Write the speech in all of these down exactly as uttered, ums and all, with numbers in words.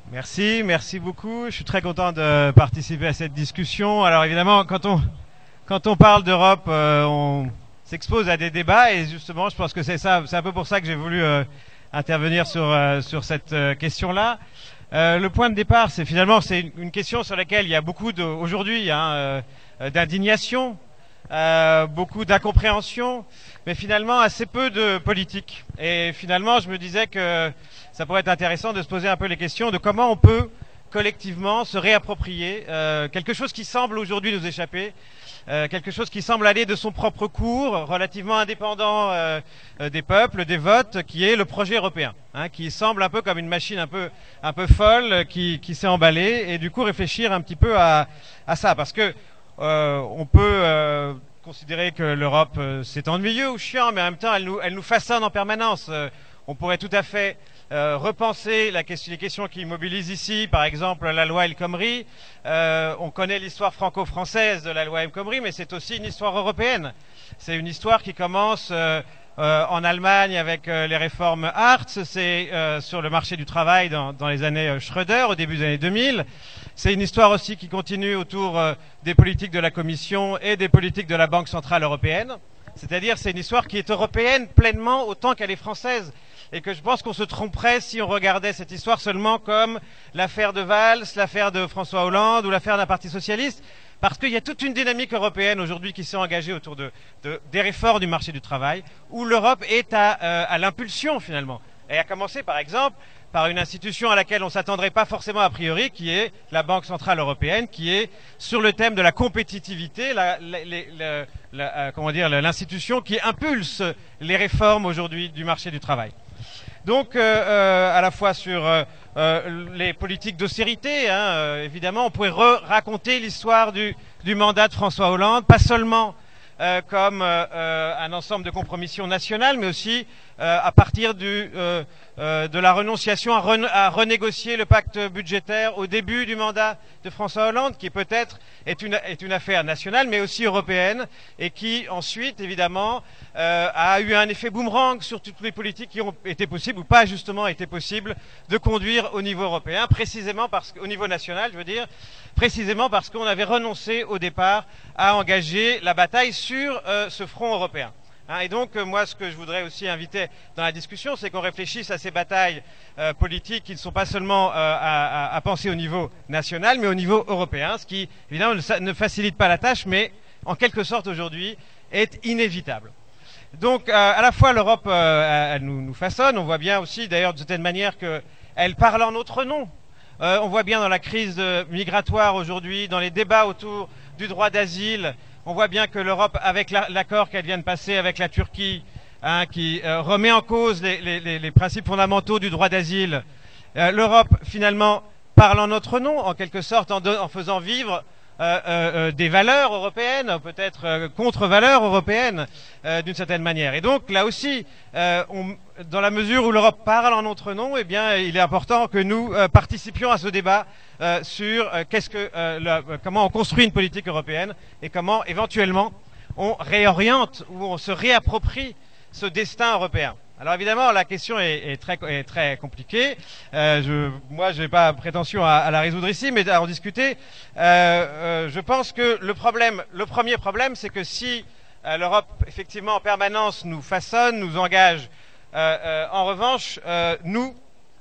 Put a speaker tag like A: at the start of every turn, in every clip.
A: Merci, merci beaucoup. Je suis très content de participer à cette discussion. Alors évidemment, quand on quand on parle d'Europe, euh, on s'expose à des débats et justement, je pense que c'est ça, c'est un peu pour ça que j'ai voulu euh, intervenir sur euh, sur cette euh, question-là. Euh, le point de départ, c'est finalement c'est une, une question sur laquelle il y a beaucoup de aujourd'hui hein, euh, d'indignation, euh, beaucoup d'incompréhension, mais finalement assez peu de politique. Et finalement, je me disais que ça pourrait être intéressant de se poser un peu les questions de comment on peut collectivement se réapproprier euh, quelque chose qui semble aujourd'hui nous échapper, euh, quelque chose qui semble aller de son propre cours, relativement indépendant euh, euh, des peuples, des votes, qui est le projet européen, hein, qui semble un peu comme une machine un peu un peu folle qui, qui s'est emballée, et du coup réfléchir un petit peu à, à ça, parce que euh, on peut euh, considérer que l'Europe euh, c'est ennuyeux ou chiant, mais en même temps elle nous elle nous façonne en permanence. Euh, on pourrait tout à fait Euh, repenser la question, les questions qui mobilisent ici, par exemple la loi El Khomri. Euh, on connaît l'histoire franco-française de la loi El Khomri, mais c'est aussi une histoire européenne. C'est une histoire qui commence euh, euh, en Allemagne avec euh, les réformes Hartz, c'est euh, sur le marché du travail dans, dans les années euh, Schröder, au début des années deux mille. C'est une histoire aussi qui continue autour euh, des politiques de la Commission et des politiques de la Banque centrale européenne. C'est-à-dire c'est une histoire qui est européenne pleinement autant qu'elle est française. Et que je pense qu'on se tromperait si on regardait cette histoire seulement comme l'affaire de Valls, l'affaire de François Hollande ou l'affaire d'un parti socialiste, parce qu'il y a toute une dynamique européenne aujourd'hui qui s'est engagée autour de, de, des réformes du marché du travail, où l'Europe est à, euh, à l'impulsion finalement. Et à commencer par exemple par une institution à laquelle on ne s'attendrait pas forcément a priori, qui est la Banque centrale européenne, qui est sur le thème de la compétitivité, la, la, la, la, euh, comment dire, l'institution qui impulse les réformes aujourd'hui du marché du travail. Donc, euh, euh, à la fois sur euh, euh, les politiques d'austérité, hein, euh, évidemment, on pourrait raconter l'histoire du, du mandat de François Hollande, pas seulement euh, comme euh, euh, un ensemble de compromissions nationales, mais aussi euh, à partir du, euh, euh, de la renonciation à, ren à renégocier le pacte budgétaire au début du mandat de François Hollande, qui peut-être est une, est une affaire nationale, mais aussi européenne, et qui ensuite, évidemment, euh, a eu un effet boomerang sur toutes les politiques qui ont été possibles ou pas justement été possibles de conduire au niveau européen, précisément parce qu'au niveau national, je veux dire, précisément parce qu'on avait renoncé au départ à engager la bataille sur euh, ce front européen. Hein, et donc, euh, moi, ce que je voudrais aussi inviter dans la discussion, c'est qu'on réfléchisse à ces batailles euh, politiques qui ne sont pas seulement euh, à, à, à penser au niveau national, mais au niveau européen, ce qui, évidemment, ne, ne facilite pas la tâche, mais en quelque sorte, aujourd'hui, est inévitable. Donc, euh, à la fois, l'Europe, euh, elle nous, nous façonne. On voit bien aussi, d'ailleurs, de certaine manière, qu'elle parle en notre nom. Euh, on voit bien dans la crise migratoire aujourd'hui, dans les débats autour du droit d'asile, on voit bien que l'Europe, avec l'accord la, qu'elle vient de passer avec la Turquie, hein, qui euh, remet en cause les, les, les principes fondamentaux du droit d'asile, euh, l'Europe, finalement, parle en notre nom, en quelque sorte, en, de, en faisant vivre euh, euh, des valeurs européennes, peut-être euh, contre-valeurs européennes, euh, d'une certaine manière. Et donc, là aussi, euh, on, dans la mesure où l'Europe parle en notre nom, eh bien, il est important que nous euh, participions à ce débat euh, sur euh, qu'est-ce que, euh, la, euh, comment on construit une politique européenne et comment, éventuellement, on réoriente ou on se réapproprie ce destin européen. Alors évidemment, la question est, est, très, est très compliquée. Euh, je, moi, je n'ai pas prétention à, à la résoudre ici, mais à en discuter. Euh, euh, je pense que le problème, le premier problème, c'est que si euh, l'Europe, effectivement, en permanence, nous façonne, nous engage, euh, euh, en revanche, euh, nous,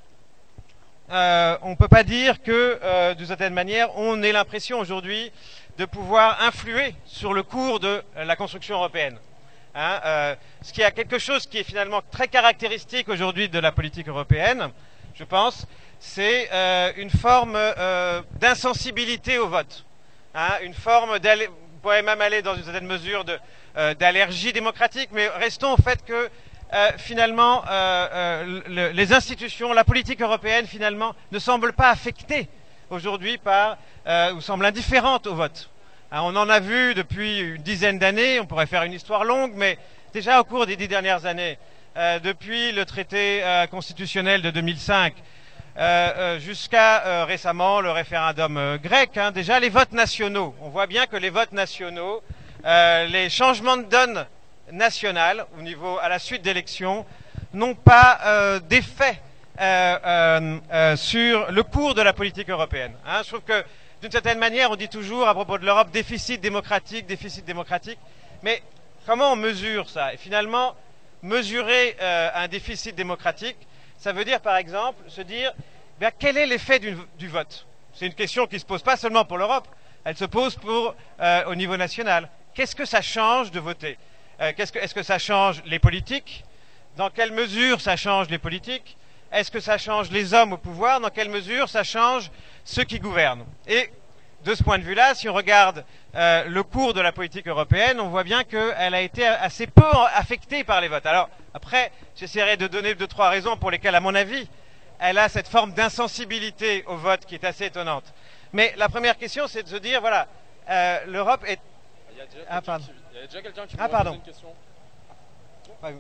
A: euh, on ne peut pas dire que, euh, d'une certaine manière, on ait l'impression aujourd'hui de pouvoir influer sur le cours de la construction européenne. Hein, euh, ce qui a quelque chose qui est finalement très caractéristique aujourd'hui de la politique européenne, je pense, c'est euh, une forme euh, d'insensibilité au vote, hein, une forme d'aller, vous pourrez même aller dans une certaine mesure de, euh, d'allergie démocratique, mais restons au fait que euh, finalement euh, euh, le, les institutions, la politique européenne finalement ne semble pas affectée aujourd'hui par, euh, ou semble indifférente au vote. On en a vu depuis une dizaine d'années, on pourrait faire une histoire longue, mais déjà au cours des dix dernières années, euh, depuis le traité euh, constitutionnel de deux mille cinq euh, euh, jusqu'à euh, récemment le référendum euh, grec, hein, déjà les votes nationaux, on voit bien que les votes nationaux, euh, les changements de donne nationales au niveau à la suite d'élections n'ont pas euh, d'effet euh, euh, euh, sur le cours de la politique européenne. Hein, je trouve que d'une certaine manière, on dit toujours à propos de l'Europe déficit démocratique, déficit démocratique. Mais comment on mesure ça? Et finalement, mesurer euh, un déficit démocratique, ça veut dire par exemple se dire bien, quel est l'effet du, du vote? C'est une question qui ne se pose pas seulement pour l'Europe, elle se pose pour, euh, au niveau national. Qu'est-ce que ça change de voter? euh, qu'est-ce que, Est-ce que ça change les politiques? Dans quelle mesure ça change les politiques? Est-ce que ça change les hommes au pouvoir? Dans quelle mesure ça change ceux qui gouvernent? Et de ce point de vue-là, si on regarde euh, le cours de la politique européenne, on voit bien qu'elle a été assez peu affectée par les votes. Alors, après, j'essaierai de donner deux, trois raisons pour lesquelles, à mon avis, elle a cette forme d'insensibilité au vote qui est assez étonnante. Mais la première question, c'est de se dire, voilà, euh, l'Europe est...
B: Il y a déjà
A: ah, pardon.
B: Qui... Il y a déjà quelqu'un qui
A: ah,
B: me
A: pardon.
B: pose une question.
A: Ouais.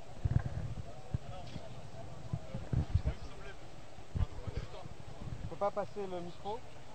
A: Pas passer le micro.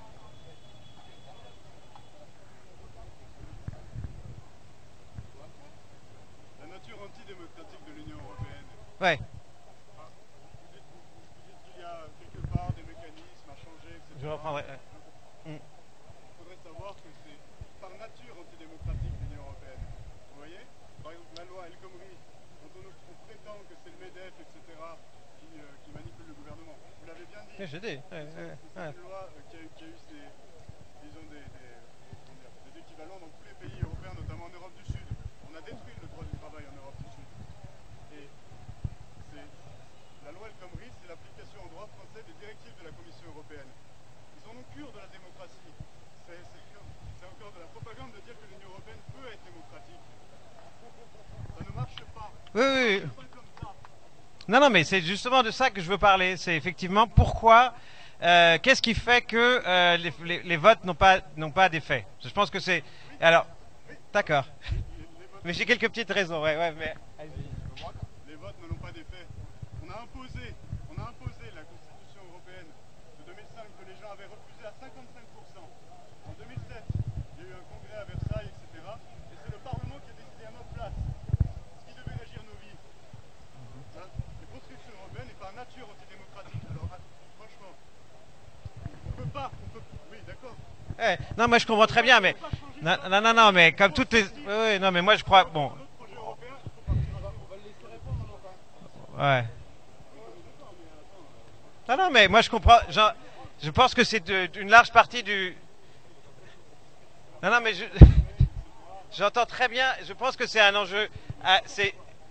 C: La nature antidémocratique de l'Union européenne.
A: Ouais.
C: Ah, vous dites, vous, vous dites qu'il y a quelque part des mécanismes à changer, et cetera.
A: Je reprendrai.
C: Il faudrait savoir que c'est par nature antidémocratique l'Union européenne. Vous voyez? Par exemple, la loi El Khomri, dont on, on prétend que c'est le MEDEF, et cetera, qui, euh, qui manipule le gouvernement. Vous l'avez bien dit.
A: J'ai dit. Ouais,
C: C'est
A: ouais,
C: ouais. une loi euh, qui, a, qui a eu ses, disons, des, des, dire, des équivalents dans tous les pays européens, notamment en Europe du Sud. On a détruit le droit du travail en Europe du Sud. Et c'est, la loi El Khomri, c'est l'application au droit français des directives de la Commission européenne. Ils en ont cure de la démocratie. C'est, c'est encore de la propagande de dire que l'Union européenne peut être démocratique. Ça ne marche pas.
A: Oui, oui, oui.
C: Pas comme ça.
A: Non, non, mais c'est justement de ça que je veux parler. C'est effectivement pourquoi, euh, qu'est-ce qui fait que euh, les, les, les votes n'ont pas, n'ont pas d'effet. Je pense que c'est... Alors, d'accord. Mais j'ai quelques petites raisons, ouais, ouais, mais...
C: Les votes ne l'ont pas d'effet. On a imposé, on a imposé la Constitution européenne de deux mille cinq que les gens avaient refusé à cinquante-cinq pour cent. En deux mille sept, il y a eu un congrès à Versailles, et cetera. Et c'est le Parlement qui a décidé à notre place ce qui devait régir nos vies. Hein? Les constructions européennes est par nature antidémocratique. Alors, franchement, on peut pas, on peut... Oui, d'accord.
A: Ouais, non, moi je comprends très bien, mais... Non, non, non, non, mais comme toutes les... Oui, oui, non, mais moi je crois... Bon... Ouais. Non, non, mais moi je comprends. Je, je pense que c'est une large partie du. Non, non, mais je. J'entends très bien. Je pense que c'est un enjeu. Ah, c'est.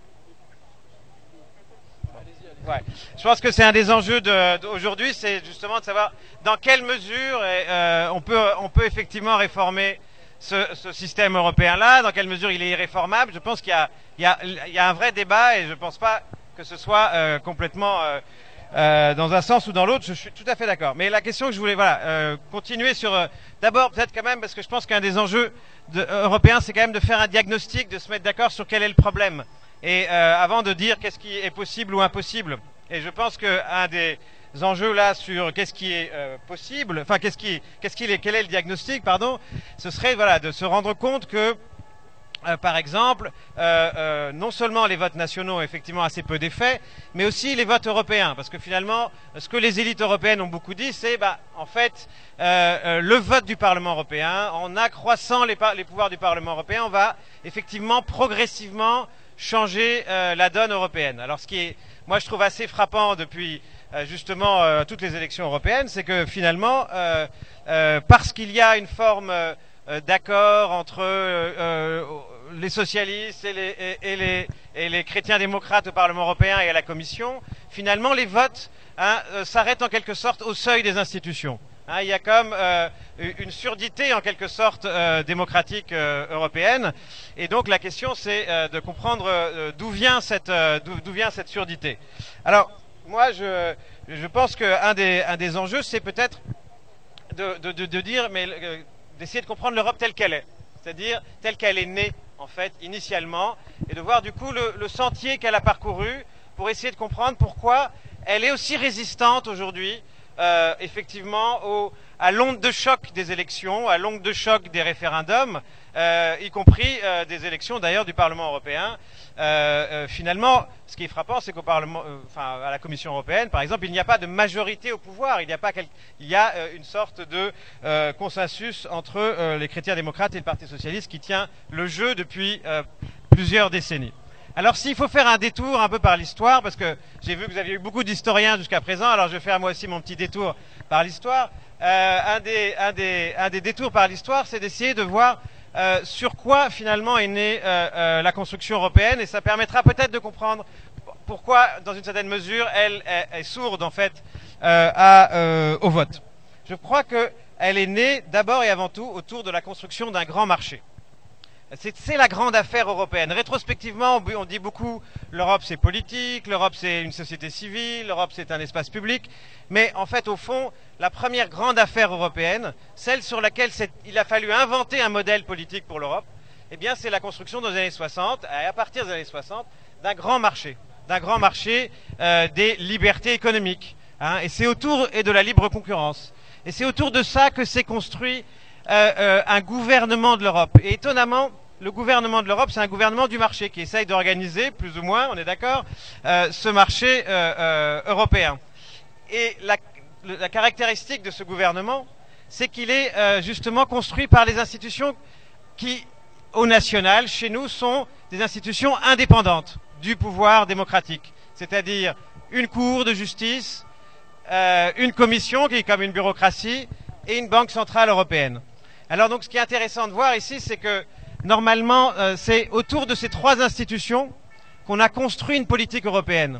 A: Ouais. Je pense que c'est un des enjeux d'aujourd'hui, c'est justement de savoir dans quelle mesure euh, on peut, on peut effectivement réformer ce, ce système européen-là, dans quelle mesure il est irréformable. Je pense qu'il y a, il y a, il y a un vrai débat et je ne pense pas que ce soit euh, complètement euh, euh, dans un sens ou dans l'autre. Je suis tout à fait d'accord. Mais la question que je voulais voilà, euh, continuer sur... Euh, D'abord, peut-être quand même, parce que je pense qu'un des enjeux de, euh, européens, c'est quand même de faire un diagnostic, de se mettre d'accord sur quel est le problème. Et euh, avant de dire qu'est-ce qui est possible ou impossible. Et je pense qu'un des enjeux là sur qu'est-ce qui est euh, possible, enfin qu'est-ce qui, qu'est-ce qu'il est, quel est le diagnostic, pardon, ce serait voilà de se rendre compte que Euh, par exemple, euh, euh, non seulement les votes nationaux ont effectivement assez peu d'effet, mais aussi les votes européens. Parce que finalement, ce que les élites européennes ont beaucoup dit, c'est bah, en fait euh, euh, le vote du Parlement européen, en accroissant les, les pouvoirs du Parlement européen, on va effectivement progressivement changer euh, la donne européenne. Alors ce qui est, moi je trouve assez frappant depuis euh, justement euh, toutes les élections européennes, c'est que finalement, euh, euh, parce qu'il y a une forme euh, d'accord entre euh, euh, les socialistes et les, et, et, les, et les chrétiens démocrates au Parlement européen et à la Commission, finalement les votes hein, euh, s'arrêtent en quelque sorte au seuil des institutions. Hein, il y a comme euh, une surdité en quelque sorte euh, démocratique euh, européenne, et donc la question c'est euh, de comprendre euh, d'où vient cette euh, d'où vient cette surdité. Alors moi je je pense qu'un des un des enjeux c'est peut-être de, de, de, de dire mais euh, d'essayer de comprendre l'Europe telle qu'elle est, c'est-à-dire telle qu'elle est née en fait initialement, et de voir du coup le, le sentier qu'elle a parcouru pour essayer de comprendre pourquoi elle est aussi résistante aujourd'hui euh, effectivement au, à l'onde de choc des élections, à l'onde de choc des référendums, euh, y compris euh, des élections d'ailleurs du Parlement européen. Euh, euh, finalement, ce qui est frappant, c'est qu'au Parlement, euh, enfin à la Commission européenne, par exemple, il n'y a pas de majorité au pouvoir. Il n'y a pas, quel... il y a euh, une sorte de euh, consensus entre euh, les chrétiens démocrates et le Parti socialiste qui tient le jeu depuis euh, plusieurs décennies. Alors s'il faut faire un détour un peu par l'histoire, parce que j'ai vu que vous aviez eu beaucoup d'historiens jusqu'à présent, alors je vais faire moi aussi mon petit détour par l'histoire. Euh, un, des, un, des, un des détours par l'histoire, c'est d'essayer de voir euh, sur quoi finalement est née euh, euh, la construction européenne, et ça permettra peut-être de comprendre pourquoi, dans une certaine mesure, elle est, est sourde en fait euh, à, euh, au vote. Je crois qu'elle est née d'abord et avant tout autour de la construction d'un grand marché. C'est la grande affaire européenne. Rétrospectivement, on dit beaucoup l'Europe c'est politique, l'Europe c'est une société civile, l'Europe c'est un espace public. Mais en fait, au fond, la première grande affaire européenne, celle sur laquelle il a fallu inventer un modèle politique pour l'Europe, eh bien c'est la construction dans les années soixante, et à partir des années soixante, d'un grand marché, d'un grand marché euh, des libertés économiques. Hein, et c'est autour et de la libre concurrence. Et c'est autour de ça que s'est construit euh, euh, un gouvernement de l'Europe. Et étonnamment, le gouvernement de l'Europe, c'est un gouvernement du marché qui essaye d'organiser, plus ou moins, on est d'accord, euh, ce marché euh, euh, européen. Et la, la caractéristique de ce gouvernement, c'est qu'il est euh, justement construit par les institutions qui, au national, chez nous, sont des institutions indépendantes du pouvoir démocratique. C'est-à-dire une cour de justice, euh, une commission qui est comme une bureaucratie et une banque centrale européenne. Alors donc ce qui est intéressant de voir ici, c'est que normalement, euh, c'est autour de ces trois institutions qu'on a construit une politique européenne.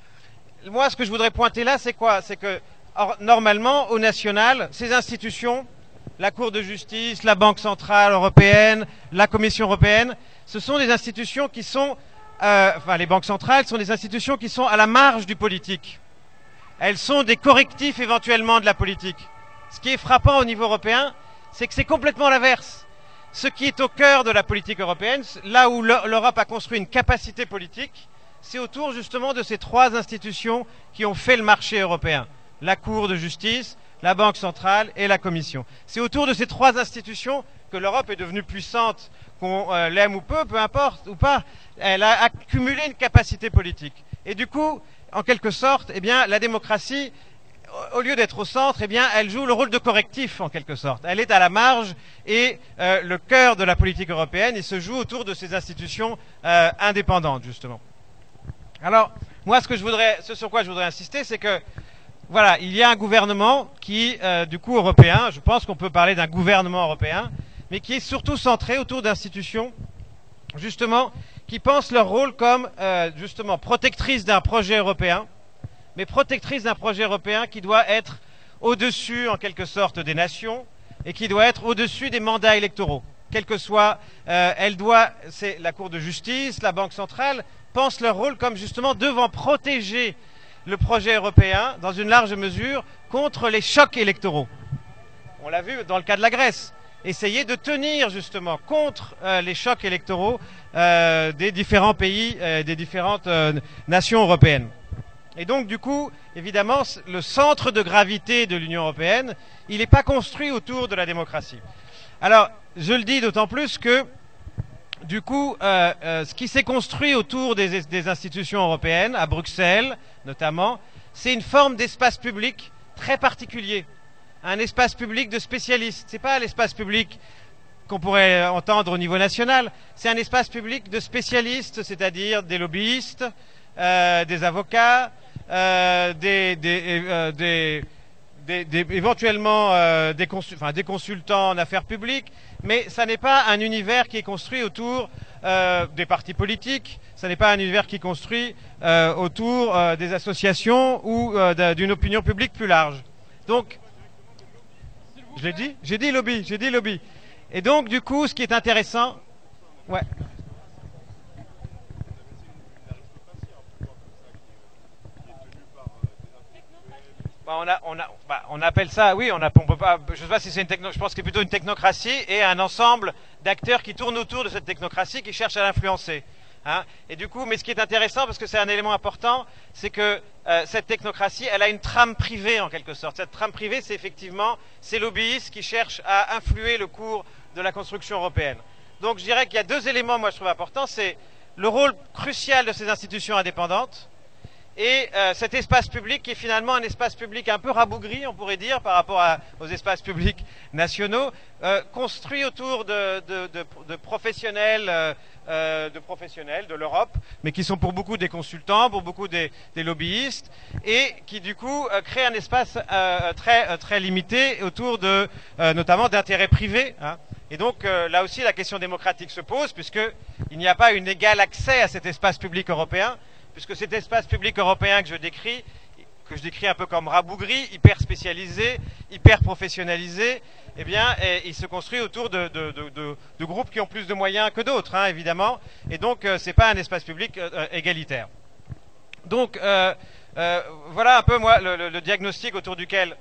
A: Moi, ce que je voudrais pointer là, c'est quoi? C'est que, or, normalement, au national, ces institutions, la Cour de justice, la Banque centrale européenne, la Commission européenne, ce sont des institutions qui sont, euh, enfin, les banques centrales sont des institutions qui sont à la marge du politique. Elles sont des correctifs éventuellement de la politique. Ce qui est frappant au niveau européen, c'est que c'est complètement l'inverse. Ce qui est au cœur de la politique européenne, là où l'Europe a construit une capacité politique, c'est autour justement de ces trois institutions qui ont fait le marché européen. La Cour de justice, la Banque centrale et la Commission. C'est autour de ces trois institutions que l'Europe est devenue puissante, qu'on euh, l'aime ou peu, peu importe, ou pas. Elle a accumulé une capacité politique. Et du coup, en quelque sorte, eh bien, la démocratie, au lieu d'être au centre, eh bien, elle joue le rôle de correctif, en quelque sorte. Elle est à la marge et euh, le cœur de la politique européenne, il se joue autour de ces institutions euh, indépendantes, justement. Alors, moi, ce que je voudrais, ce sur quoi je voudrais insister, c'est que, voilà, il y a un gouvernement qui, euh, du coup, européen, je pense qu'on peut parler d'un gouvernement européen, mais qui est surtout centré autour d'institutions, justement, qui pensent leur rôle comme, euh, justement, protectrices d'un projet européen, mais protectrice d'un projet européen qui doit être au-dessus, en quelque sorte, des nations et qui doit être au-dessus des mandats électoraux. Quel que soit, euh, elle doit, c'est la Cour de justice, la Banque centrale, pensent leur rôle comme justement devant protéger le projet européen, dans une large mesure, contre les chocs électoraux. On l'a vu dans le cas de la Grèce. Essayer de tenir justement contre euh, les chocs électoraux euh, des différents pays, euh, des différentes euh, nations européennes. Et donc, du coup, évidemment, le centre de gravité de l'Union européenne, il n'est pas construit autour de la démocratie. Alors, je le dis d'autant plus que, du coup, euh, euh, ce qui s'est construit autour des, des institutions européennes, à Bruxelles notamment, c'est une forme d'espace public très particulier. Un espace public de spécialistes. C'est pas l'espace public qu'on pourrait entendre au niveau national. C'est un espace public de spécialistes, c'est-à-dire des lobbyistes, euh, des avocats, Euh, des, des, euh, des, des, des, éventuellement euh, des, consul, enfin, des consultants en affaires publiques, mais ça n'est pas un univers qui est construit autour euh, des partis politiques, ça n'est pas un univers qui est construit euh, autour euh, des associations ou euh, d'une opinion publique plus large. Donc, je l'ai dit, j'ai dit lobby, j'ai dit lobby. Et donc, du coup, ce qui est intéressant, ouais. Bah on, a, on, a, bah on appelle ça, oui, on, a, on peut pas, je ne sais pas si c'est une techno, je pense que c'est plutôt une technocratie et un ensemble d'acteurs qui tournent autour de cette technocratie qui cherchent à l'influencer. Hein. Et du coup, mais ce qui est intéressant, parce que c'est un élément important, c'est que euh, cette technocratie, elle a une trame privée en quelque sorte. Cette trame privée, c'est effectivement ces lobbyistes qui cherchent à influer le cours de la construction européenne. Donc je dirais qu'il y a deux éléments, moi je trouve importants, c'est le rôle crucial de ces institutions indépendantes et euh, cet espace public qui est finalement un espace public un peu rabougri, on pourrait dire, par rapport à, aux espaces publics nationaux, euh, construit autour de, de, de, de professionnels, euh, de professionnels de l'Europe, mais qui sont pour beaucoup des consultants, pour beaucoup des, des lobbyistes, et qui du coup euh, créent un espace euh, très, euh, très limité autour de, euh, notamment d'intérêts privés, hein. Et donc euh, là aussi la question démocratique se pose, puisqu'il n'y a pas un égal accès à cet espace public européen, puisque cet espace public européen que je décris, que je décris un peu comme rabougri, hyper spécialisé, hyper professionnalisé, eh bien, eh, il se construit autour de, de, de, de, de groupes qui ont plus de moyens que d'autres, hein, évidemment, et donc euh, c'est pas un espace public euh, égalitaire. Donc euh, euh, voilà un peu moi le, le, le diagnostic autour duquel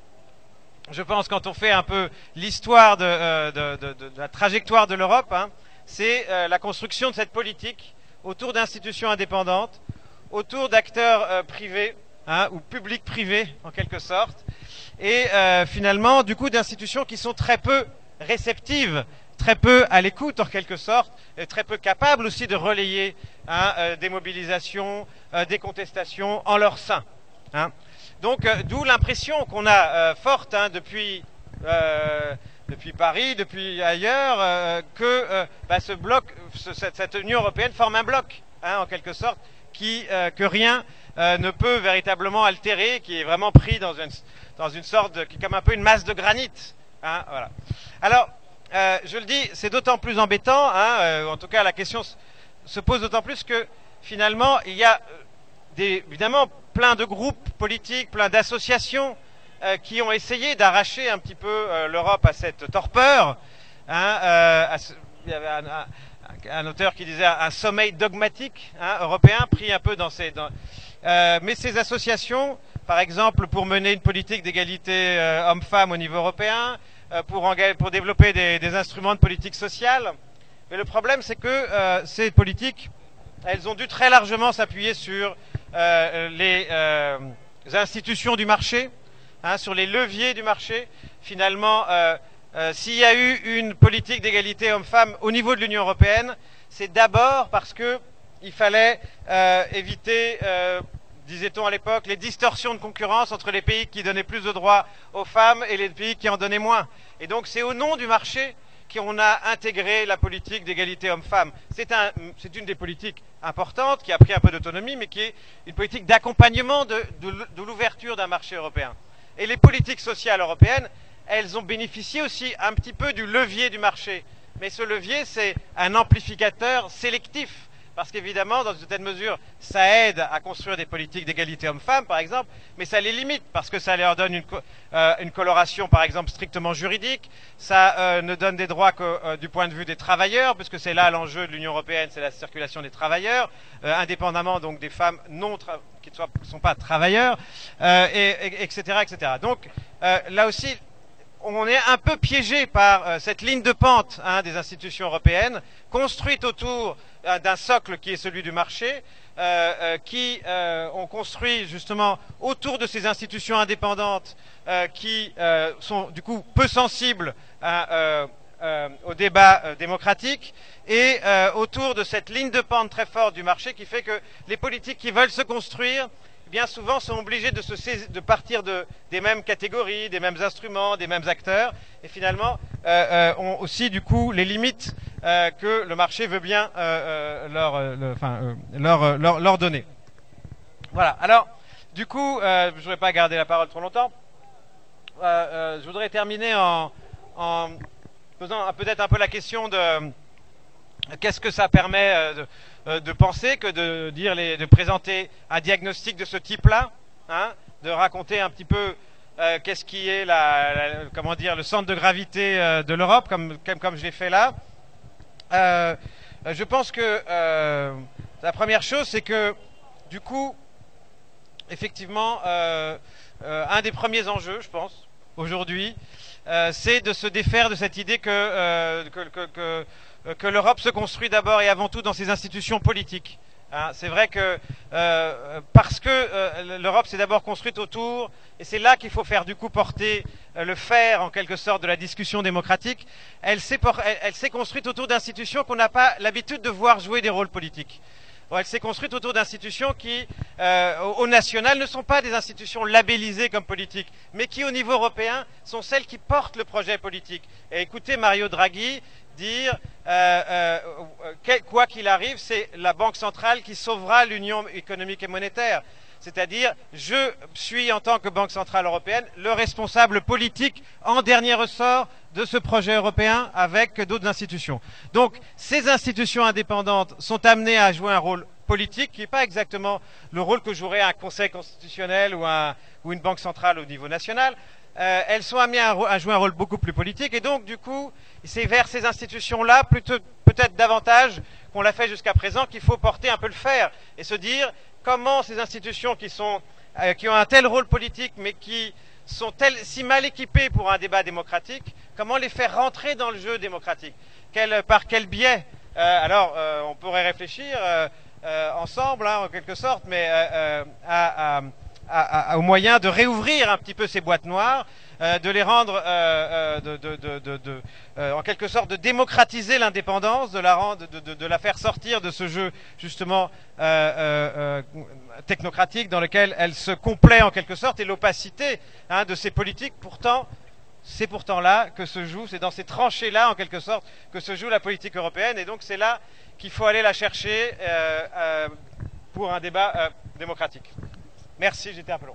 A: je pense quand on fait un peu l'histoire de, euh, de, de, de, de la trajectoire de l'Europe, hein, c'est euh, la construction de cette politique autour d'institutions indépendantes, autour d'acteurs euh, privés, hein, ou publics-privés en quelque sorte, et euh, finalement du coup d'institutions qui sont très peu réceptives, très peu à l'écoute en quelque sorte, et très peu capables aussi de relayer, hein, euh, des mobilisations, euh, des contestations en leur sein, hein. Donc euh, d'où l'impression qu'on a euh, forte, hein, depuis, euh, depuis Paris, depuis ailleurs, euh, que euh, bah, ce bloc, ce, cette, cette Union européenne forme un bloc, hein, en quelque sorte, qui, euh, que rien euh, ne peut véritablement altérer, qui est vraiment pris dans une, dans une sorte de, qui est comme un peu une masse de granit, hein, voilà. Alors, euh, je le dis, c'est d'autant plus embêtant, hein, euh, en tout cas la question se, se pose d'autant plus que finalement il y a des, évidemment plein de groupes politiques, plein d'associations euh, qui ont essayé d'arracher un petit peu euh, l'Europe à cette torpeur, hein, euh, à ce, il y avait un, un, un auteur qui disait un sommeil dogmatique, hein, européen pris un peu dans ces... Dans, euh, mais ces associations, par exemple pour mener une politique d'égalité euh, homme-femme au niveau européen, euh, pour, engager, pour développer des, des instruments de politique sociale, mais le problème c'est que euh, ces politiques, elles ont dû très largement s'appuyer sur euh, les euh, institutions du marché, hein, sur les leviers du marché. Finalement, euh, Euh, s'il y a eu une politique d'égalité homme-femme au niveau de l'Union européenne, c'est d'abord parce que il fallait euh, éviter, euh, disait-on à l'époque, les distorsions de concurrence entre les pays qui donnaient plus de droits aux femmes et les pays qui en donnaient moins. Et donc c'est au nom du marché qu'on a intégré la politique d'égalité homme-femme. C'est un, c'est une des politiques importantes qui a pris un peu d'autonomie, mais qui est une politique d'accompagnement de, de, de l'ouverture d'un marché européen. Et les politiques sociales européennes, elles ont bénéficié aussi un petit peu du levier du marché. Mais ce levier, c'est un amplificateur sélectif. Parce qu'évidemment, dans une certaine mesure, ça aide à construire des politiques d'égalité homme-femme, par exemple, mais ça les limite, parce que ça leur donne une, euh, une coloration, par exemple, strictement juridique. Ça euh, ne donne des droits que euh, du point de vue des travailleurs, puisque c'est là l'enjeu de l'Union européenne, c'est la circulation des travailleurs, euh, indépendamment donc des femmes non qui ne sont, sont pas travailleurs, euh, et, et, etc., et cetera. Donc, euh, là aussi, on est un peu piégé par euh, cette ligne de pente, hein, des institutions européennes, construite autour euh, d'un socle qui est celui du marché, euh, euh, qui euh, ont construit justement autour de ces institutions indépendantes euh, qui euh, sont du coup peu sensibles à, euh, euh, au débat euh, démocratique, et euh, autour de cette ligne de pente très forte du marché qui fait que les politiques qui veulent se construire bien souvent sont obligés de, se saisir, de partir de, des mêmes catégories, des mêmes instruments, des mêmes acteurs, et finalement euh, euh, ont aussi du coup les limites euh, que le marché veut bien euh, euh, leur, euh, le, enfin, euh, leur, euh, leur, leur donner. Voilà, alors du coup, euh, je ne voudrais pas garder la parole trop longtemps, euh, euh, je voudrais terminer en, en posant peut-être un peu la question de qu'est-ce que ça permet euh, de, de penser que de dire les, de présenter un diagnostic de ce type-là, hein, de raconter un petit peu euh, qu'est-ce qui est la, la, comment dire, le centre de gravité euh, de l'Europe, comme, comme, comme je l'ai fait là. Euh, je pense que euh, la première chose, c'est que du coup, effectivement, euh, euh, un des premiers enjeux, je pense, aujourd'hui, euh, c'est de se défaire de cette idée que, euh, que, que, que que l'Europe se construit d'abord et avant tout dans ses institutions politiques, Hein, c'est vrai que euh, parce que euh, l'Europe s'est d'abord construite autour, et c'est là qu'il faut faire du coup porter euh, le fer en quelque sorte de la discussion démocratique, elle s'est elle, elle s'est construite autour d'institutions qu'on n'a pas l'habitude de voir jouer des rôles politiques. Bon, elle s'est construite autour d'institutions qui, euh, au, au national, ne sont pas des institutions labellisées comme politiques, mais qui, au niveau européen, sont celles qui portent le projet politique. Et écoutez Mario Draghi dire, euh, euh, quel, quoi qu'il arrive, c'est la Banque centrale qui sauvera l'union économique et monétaire. C'est-à-dire, je suis, en tant que Banque centrale européenne, le responsable politique en dernier ressort de ce projet européen avec d'autres institutions. Donc, ces institutions indépendantes sont amenées à jouer un rôle politique qui n'est pas exactement le rôle que jouerait un conseil constitutionnel ou, un, ou une banque centrale au niveau national. Euh, elles sont amenées à, à jouer un rôle beaucoup plus politique, et donc, du coup, c'est vers ces institutions-là, plutôt peut-être davantage qu'on l'a fait jusqu'à présent, qu'il faut porter un peu le fer et se dire comment ces institutions qui, sont, euh, qui ont un tel rôle politique, mais qui sont telles, si mal équipées pour un débat démocratique, comment les faire rentrer dans le jeu démocratique? Quel, par quel biais? euh, Alors, euh, on pourrait réfléchir euh, euh, ensemble, hein, en quelque sorte, mais euh, euh, à, à, à, à, au moyen de réouvrir un petit peu ces boîtes noires, euh, de les rendre, euh, euh, de, de, de, de, de, euh, en quelque sorte, de démocratiser l'indépendance, de la rendre, de, de, de la faire sortir de ce jeu justement euh, euh, technocratique dans lequel elle se complaît en quelque sorte, et l'opacité hein, de ces politiques. Pourtant, c'est pourtant là que se joue, c'est dans ces tranchées-là en quelque sorte que se joue la politique européenne, et donc c'est là qu'il faut aller la chercher euh, euh, pour un débat euh, démocratique. Merci, j'étais un peu long.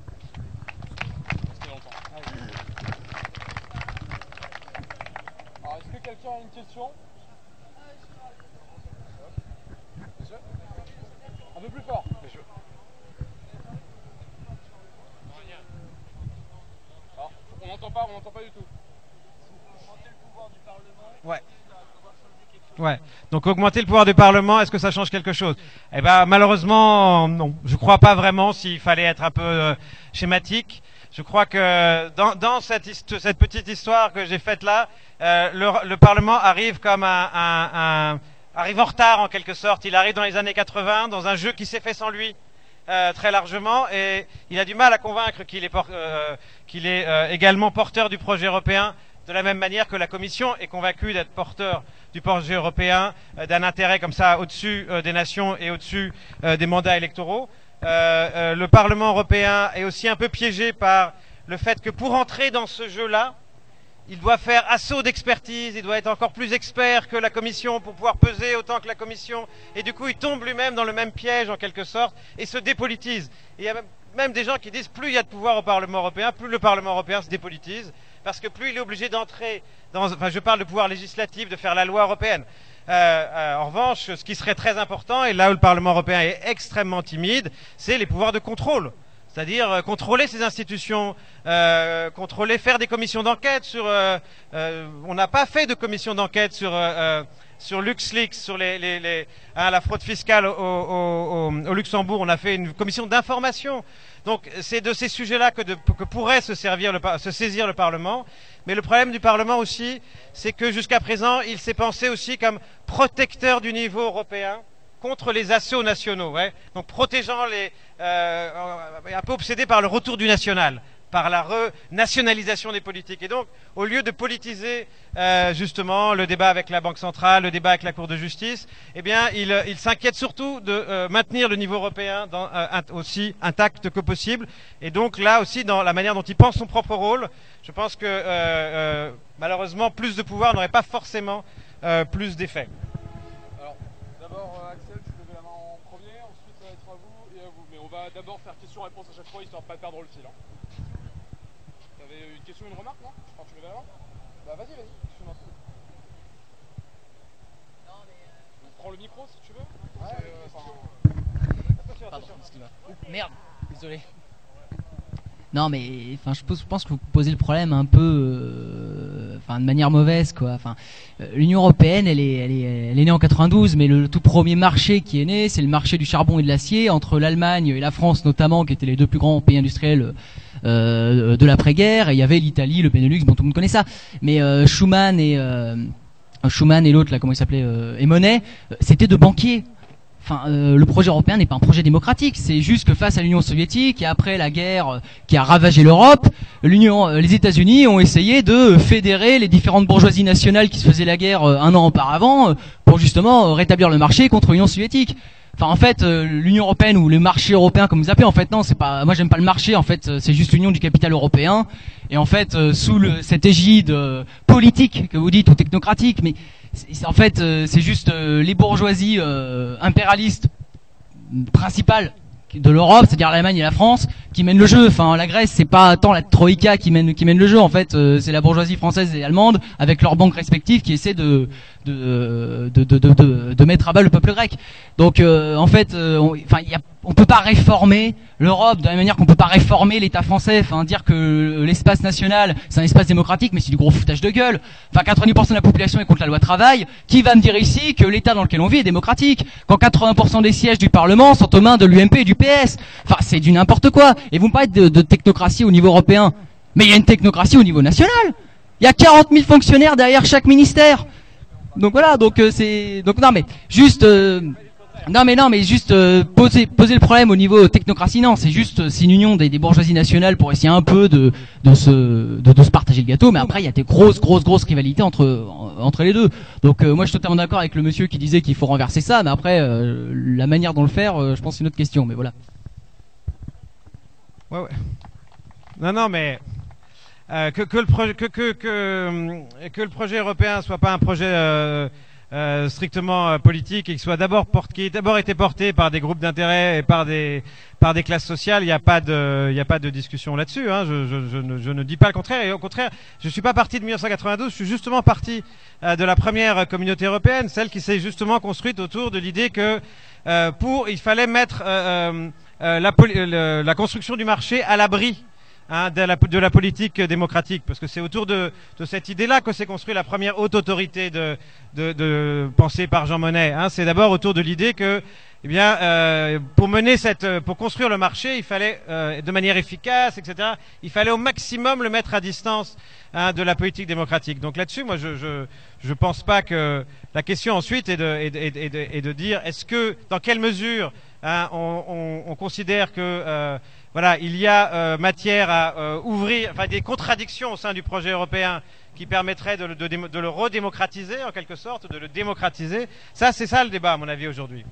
B: Alors, est-ce que quelqu'un a une question? Monsieur? Un peu plus fort. Alors, on n'entend pas, on n'entend pas du tout.
D: Augmenter le pouvoir du Parlement.
A: Ouais. Ouais. Donc augmenter le pouvoir du Parlement, est-ce que ça change quelque chose? Eh ben malheureusement non. Je crois pas vraiment. S'il fallait être un peu euh, schématique, je crois que dans, dans cette, cette petite histoire que j'ai faite là, euh, le, le Parlement arrive comme un, un, un arrive en retard en quelque sorte. Il arrive dans les années quatre-vingts dans un jeu qui s'est fait sans lui. Euh, très largement, et il a du mal à convaincre qu'il est, por euh, qu'il est euh, également porteur du projet européen, de la même manière que la Commission est convaincue d'être porteur du projet européen, euh, d'un intérêt comme ça au-dessus euh, des nations et au-dessus euh, des mandats électoraux. Euh, euh, le Parlement européen est aussi un peu piégé par le fait que pour entrer dans ce jeu-là, il doit faire assaut d'expertise, il doit être encore plus expert que la Commission pour pouvoir peser autant que la Commission, et du coup il tombe lui-même dans le même piège en quelque sorte et se dépolitise. Et il y a même, même des gens qui disent plus il y a de pouvoir au Parlement européen, plus le Parlement européen se dépolitise, parce que plus il est obligé d'entrer dans, enfin je parle de pouvoir législatif, de faire la loi européenne. Euh, euh, en revanche, ce qui serait très important, et là où le Parlement européen est extrêmement timide, c'est les pouvoirs de contrôle. C'est-à-dire euh, contrôler ces institutions, euh, contrôler, faire des commissions d'enquête sur... Euh, euh, on n'a pas fait de commission d'enquête sur, euh, sur LuxLeaks, sur les, les, les, hein, la fraude fiscale au, au, au, au Luxembourg. On a fait une commission d'information. Donc c'est de ces sujets-là que, de, que pourrait se, servir le, se saisir le Parlement. Mais le problème du Parlement aussi, c'est que jusqu'à présent, il s'est pensé aussi comme protecteur du niveau européen contre les assauts nationaux, ouais. Donc protégeant les, euh, un peu obsédé par le retour du national, par la renationalisation des politiques. Et donc, au lieu de politiser euh, justement le débat avec la Banque centrale, le débat avec la Cour de justice, eh bien, il, il s'inquiète surtout de euh, maintenir le niveau européen dans, euh, aussi intact que possible. Et donc là aussi, dans la manière dont il pense son propre rôle, je pense que euh, euh, malheureusement, plus de pouvoir n'aurait pas forcément euh, plus d'effet.
B: D'abord, euh, Axel, tu levais la main en premier, ensuite ça va être à vous et à vous. Mais on va d'abord faire question-réponse à chaque fois, histoire de pas perdre le fil. Hein. Tu avais une question, une remarque, non? Quand tu levais la main? Bah vas-y, vas-y, excuse-moi.
D: Non, mais euh...
B: On prend le micro si tu veux.
D: Ouais,
B: euh, enfin... Attention,
D: Pardon,
B: attention.
D: excuse-moi. Merde, désolé. Non, mais enfin, je pense que vous posez le problème un peu, euh, enfin, de manière mauvaise, quoi. Enfin, euh, l'Union européenne, elle est, elle est, elle est née en quatre-vingt-douze, mais le, le tout premier marché qui est né, c'est le marché du charbon et de l'acier entre l'Allemagne et la France notamment, qui étaient les deux plus grands pays industriels euh, de l'après-guerre. Et il y avait l'Italie, le Benelux, bon, tout le monde connaît ça. Mais euh, Schuman et euh, Schuman et l'autre là, comment il s'appelait, euh, et Monet, c'était de banquiers. Enfin, euh, le projet européen n'est pas un projet démocratique. C'est juste que face à l'Union soviétique et après la guerre euh, qui a ravagé l'Europe, l'Union, euh, les États-Unis ont essayé de fédérer les différentes bourgeoisies nationales qui se faisaient la guerre euh, un an auparavant euh, pour justement euh, rétablir le marché contre l'Union soviétique. Enfin, en fait, euh, l'Union européenne ou le marché européen, comme vous appelez, en fait, non, c'est pas. Moi, j'aime pas le marché. En fait, euh, c'est juste l'union du capital européen. Et en fait, euh, sous le, cette égide euh, politique que vous dites ou technocratique, mais c'est, c'est, en fait, euh, c'est juste euh, les bourgeoisies euh, impérialistes principales de l'Europe, c'est-à-dire l'Allemagne et la France, qui mènent le jeu. Enfin, la Grèce, c'est pas tant la troïka qui mène qui mène le jeu. En fait, euh, c'est la bourgeoisie française et allemande avec leurs banques respectives qui essaient de de de de de, de, de mettre à bas le peuple grec. Donc, euh, en fait, euh, on, enfin, il y a, on peut pas réformer l'Europe de la même manière qu'on peut pas réformer l'État français. Enfin, dire que l'espace national c'est un espace démocratique, mais c'est du gros foutage de gueule. Enfin, quatre-vingt-dix pour cent de la population est contre la loi travail. Qui va me dire ici que l'État dans lequel on vit est démocratique quand quatre-vingts pour cent des sièges du Parlement sont aux mains de l'U M P et du P S? Enfin, c'est du n'importe quoi. Et vous me parlez de, de technocratie au niveau européen, mais il y a une technocratie au niveau national. Il y a quarante mille fonctionnaires derrière chaque ministère. Donc voilà, donc euh, c'est donc non mais juste euh, non mais non mais juste euh, poser poser le problème au niveau technocratie, non, c'est juste euh, c'est une union des, des bourgeoisies nationales pour essayer un peu de de se de, de se partager le gâteau, mais après il y a des grosses grosses grosses rivalités entre entre les deux. Donc euh, moi je suis totalement d'accord avec le monsieur qui disait qu'il faut renverser ça, mais après euh, la manière dont le faire, euh, je pense que c'est une autre question, mais voilà.
A: Ouais ouais. Non non mais Euh, que, que, le projet, que, que, que, que le projet européen soit pas un projet euh, euh, strictement euh, politique et qu'il soit d'abord porté, qui ait d'abord été porté par des groupes d'intérêt et par des par des classes sociales, il n'y a pas de il y a pas de discussion là-dessus. Hein. Je, je, je, ne, je ne dis pas le contraire. Et au contraire, je suis pas parti de mille neuf cent quatre-vingt-douze. Je suis justement parti euh, de la première communauté européenne, celle qui s'est justement construite autour de l'idée que euh, pour il fallait mettre euh, euh, la, le, la construction du marché à l'abri. Hein, de, la, de la politique démocratique, parce que c'est autour de, de cette idée-là que s'est construite la première haute autorité de, de, de pensée par Jean Monnet. Hein, c'est d'abord autour de l'idée que, eh bien, euh, pour mener cette, pour construire le marché, il fallait euh, de manière efficace, et cetera. Il fallait au maximum le mettre à distance hein, de la politique démocratique. Donc là-dessus, moi, je, je, je pense pas que la question ensuite est de, est de, est de, est de dire, est-ce que, dans quelle mesure, hein, on, on, on considère que euh, voilà, il y a euh, matière à euh, ouvrir, enfin des contradictions au sein du projet européen qui permettraient de, de, de, de le redémocratiser en quelque sorte, de le démocratiser. Ça, c'est ça le débat à mon avis aujourd'hui.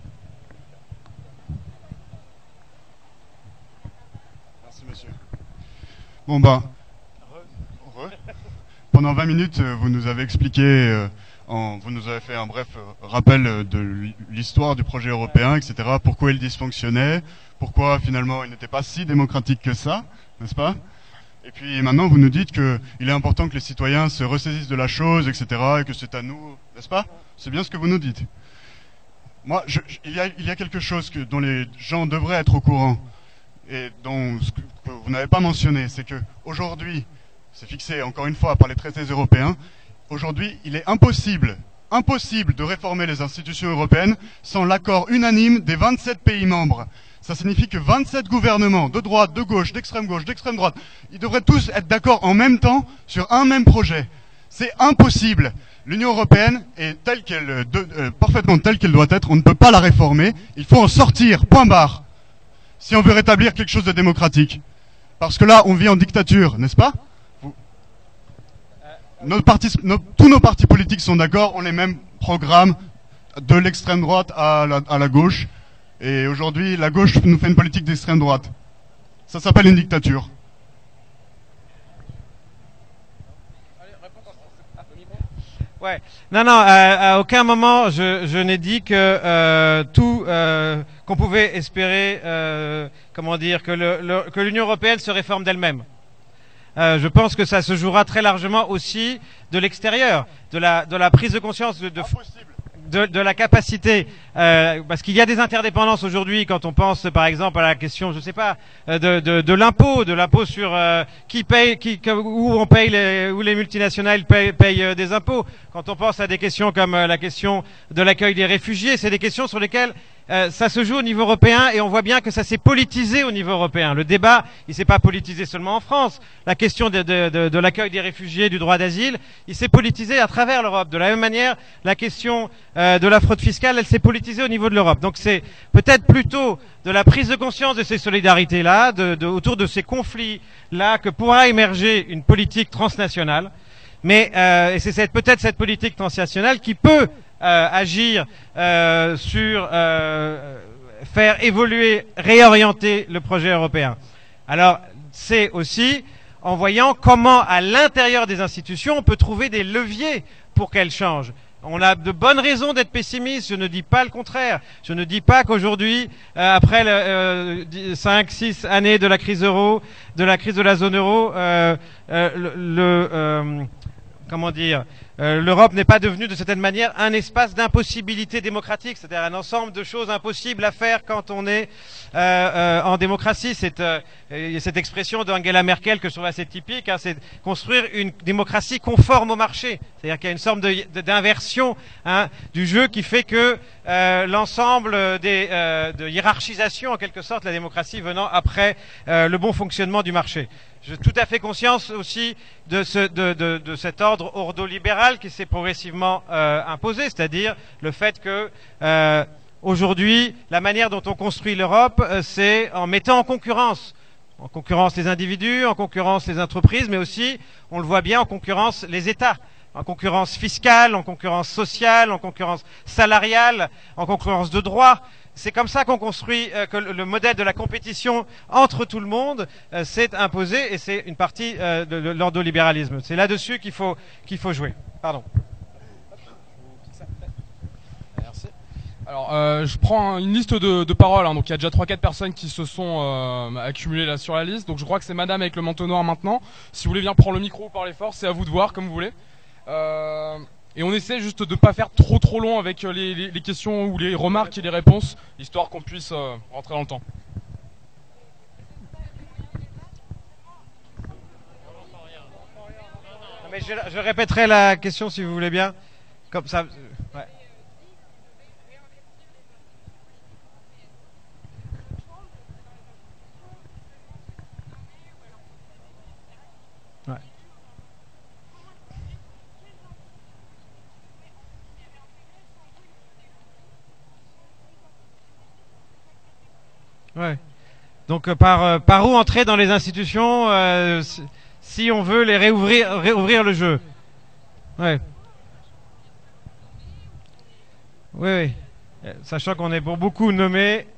C: Merci monsieur. Bon bah, re, re. Pendant vingt minutes, vous nous avez expliqué, euh, en, vous nous avez fait un bref rappel de l'histoire du projet européen, et cetera. Pourquoi il dysfonctionnait. Pourquoi finalement il n'était pas si démocratique que ça, n'est-ce pas? Et puis maintenant vous nous dites qu'il est important que les citoyens se ressaisissent de la chose, et cetera. Et que c'est à nous, n'est-ce pas? C'est bien ce que vous nous dites. Moi, je, je, il, y a, il y a quelque chose que, dont les gens devraient être au courant et dont ce que, que vous n'avez pas mentionné, c'est que aujourd'hui, c'est fixé encore une fois par les traités européens, aujourd'hui il est impossible, impossible de réformer les institutions européennes sans l'accord unanime des vingt-sept pays membres. Ça signifie que vingt-sept gouvernements, de droite, de gauche, d'extrême gauche, d'extrême droite, ils devraient tous être d'accord en même temps sur un même projet. C'est impossible. L'Union européenne est telle qu'elle, euh, parfaitement telle qu'elle doit être. On ne peut pas la réformer. Il faut en sortir. Point barre. Si on veut rétablir quelque chose de démocratique. Parce que là, on vit en dictature, n'est-ce pas? Vous... nos partis, nos, tous nos partis politiques sont d'accord. On les mêmes programmes de l'extrême droite à la, à la gauche. Et aujourd'hui, la gauche nous fait une politique d'extrême droite. Ça s'appelle une dictature.
A: Ouais. Non, non. À, à aucun moment, je, je n'ai dit que euh, tout euh, qu'on pouvait espérer, euh, comment dire, que le, le, que l'Union européenne se réforme d'elle-même. Euh, je pense que ça se jouera très largement aussi de l'extérieur, de la, de la prise de conscience de. de De, de la capacité, euh, parce qu'il y a des interdépendances aujourd'hui quand on pense par exemple à la question, je sais pas, de, de, de l'impôt, de l'impôt sur euh, qui paye, qui, où on paye, les, où les multinationales payent, payent euh, des impôts. Quand on pense à des questions comme euh, la question de l'accueil des réfugiés, c'est des questions sur lesquelles euh, ça se joue au niveau européen et on voit bien que ça s'est politisé au niveau européen. Le débat, il s'est pas politisé seulement en France. La question de, de, de, de l'accueil des réfugiés, du droit d'asile, il s'est politisé à travers l'Europe. De la même manière, la question euh, de la fraude fiscale, elle s'est politisée au niveau de l'Europe. Donc c'est peut-être plutôt de la prise de conscience de ces solidarités-là, de, de, autour de ces conflits-là, que pourra émerger une politique transnationale. Mais euh, et c'est peut-être cette politique transnationale qui peut Euh, agir euh, sur euh, faire évoluer, réorienter le projet européen. Alors, c'est aussi en voyant comment, à l'intérieur des institutions, on peut trouver des leviers pour qu'elles changent. On a de bonnes raisons d'être pessimiste, je ne dis pas le contraire. Je ne dis pas qu'aujourd'hui, euh, après le, euh, cinq, six années de la crise euro, de la crise de la zone euro, euh, euh, le... le euh, comment dire, euh, l'Europe n'est pas devenue de certaine manière un espace d'impossibilité démocratique, c'est-à-dire un ensemble de choses impossibles à faire quand on est euh, euh, en démocratie. C'est euh, cette expression d'Angela Merkel que je trouve assez typique, hein, c'est construire une démocratie conforme au marché. C'est-à-dire qu'il y a une sorte d'inversion hein, du jeu qui fait que euh, l'ensemble des euh, de hiérarchisation, en quelque sorte, la démocratie venant après euh, le bon fonctionnement du marché. J'ai tout à fait conscience aussi de, ce, de, de, de cet ordre ordolibéral qui s'est progressivement euh, imposé, c'est-à-dire le fait que euh, aujourd'hui, la manière dont on construit l'Europe, euh, c'est en mettant en concurrence, en concurrence les individus, en concurrence les entreprises, mais aussi, on le voit bien, en concurrence les États, en concurrence fiscale, en concurrence sociale, en concurrence salariale, en concurrence de droit. C'est comme ça qu'on construit, euh, que le, le modèle de la compétition entre tout le monde euh, s'est imposé et c'est une partie euh, de, de l'ordolibéralisme. C'est là-dessus qu'il faut, qu'il faut jouer. Pardon.
B: Merci. Alors, euh, je prends une liste de, de paroles. Hein. Donc, il y a déjà trois quatre personnes qui se sont euh, accumulées là sur la liste. Donc, je crois que c'est Madame avec le manteau noir maintenant. Si vous voulez bien prendre le micro ou parler fort, c'est à vous de voir, comme vous voulez. Euh... Et on essaie juste de ne pas faire trop trop long avec les, les, les questions ou les remarques et les réponses, histoire qu'on puisse euh, rentrer dans le temps.
A: Mais je, je répéterai la question si vous voulez bien. Comme ça. Ouais. Ouais. Ouais. Donc euh, par euh, par où entrer dans les institutions euh, si, si on veut les réouvrir réouvrir le jeu. Ouais. Oui, oui. Euh, Sachant qu'on est pour beaucoup nommé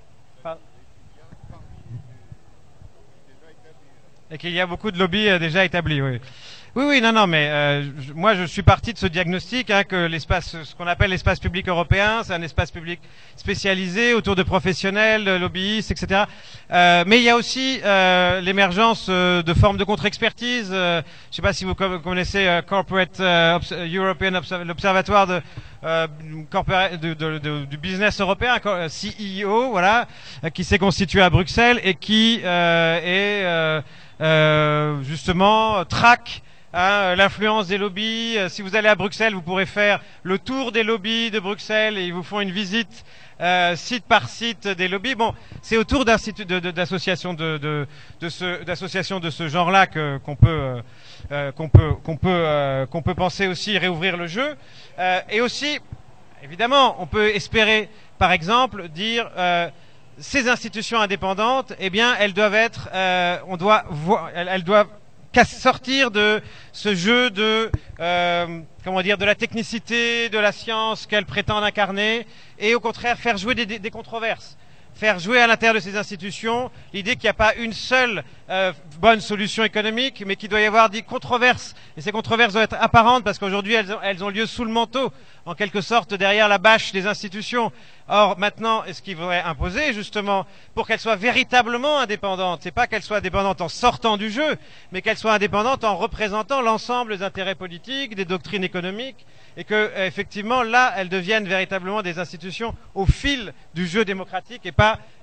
A: et qu'il y a beaucoup de lobbies euh, déjà établis. Oui. Oui, oui, non, non, mais euh, je, moi je suis parti de ce diagnostic hein, que l'espace, ce qu'on appelle l'espace public européen, c'est un espace public spécialisé autour de professionnels, de lobbyistes, et cetera. Euh, mais il y a aussi euh, l'émergence euh, de formes de contre-expertise. Euh, je ne sais pas si vous connaissez euh, Corporate euh, European Observ l'observatoire de, euh, de, de, de, du business européen, C E O, voilà, qui s'est constitué à Bruxelles et qui euh, est euh, euh, justement traque Hein, l'influence des lobbies. Euh, si vous allez à Bruxelles, vous pourrez faire le tour des lobbies de Bruxelles et ils vous font une visite euh, site par site des lobbies. Bon, c'est autour d'associations de, de, de, de, ce, d'associations de ce genre-là que qu'on peut euh, qu'on peut qu'on peut euh, qu'on peut penser aussi réouvrir le jeu. Euh, et aussi, évidemment, on peut espérer, par exemple, dire euh, ces institutions indépendantes, eh bien, elles doivent être, euh, on doit voir, elles, elles doivent qu'à sortir de ce jeu de euh, comment dire de la technicité, de la science qu'elles prétendent incarner, et au contraire faire jouer des, des, des controverses, faire jouer à l'intérieur de ces institutions l'idée qu'il n'y a pas une seule euh, bonne solution économique, mais qu'il doit y avoir des controverses, et ces controverses doivent être apparentes parce qu'aujourd'hui elles, elles ont lieu sous le manteau, en quelque sorte derrière la bâche des institutions. Or maintenant, ce qu'il faudrait imposer justement pour qu'elles soient véritablement indépendantes, c'est pas qu'elles soient indépendantes en sortant du jeu, mais qu'elles soient indépendantes en représentant l'ensemble des intérêts politiques, des doctrines économiques, et que effectivement là, elles deviennent véritablement des institutions au fil du jeu démocratique et pas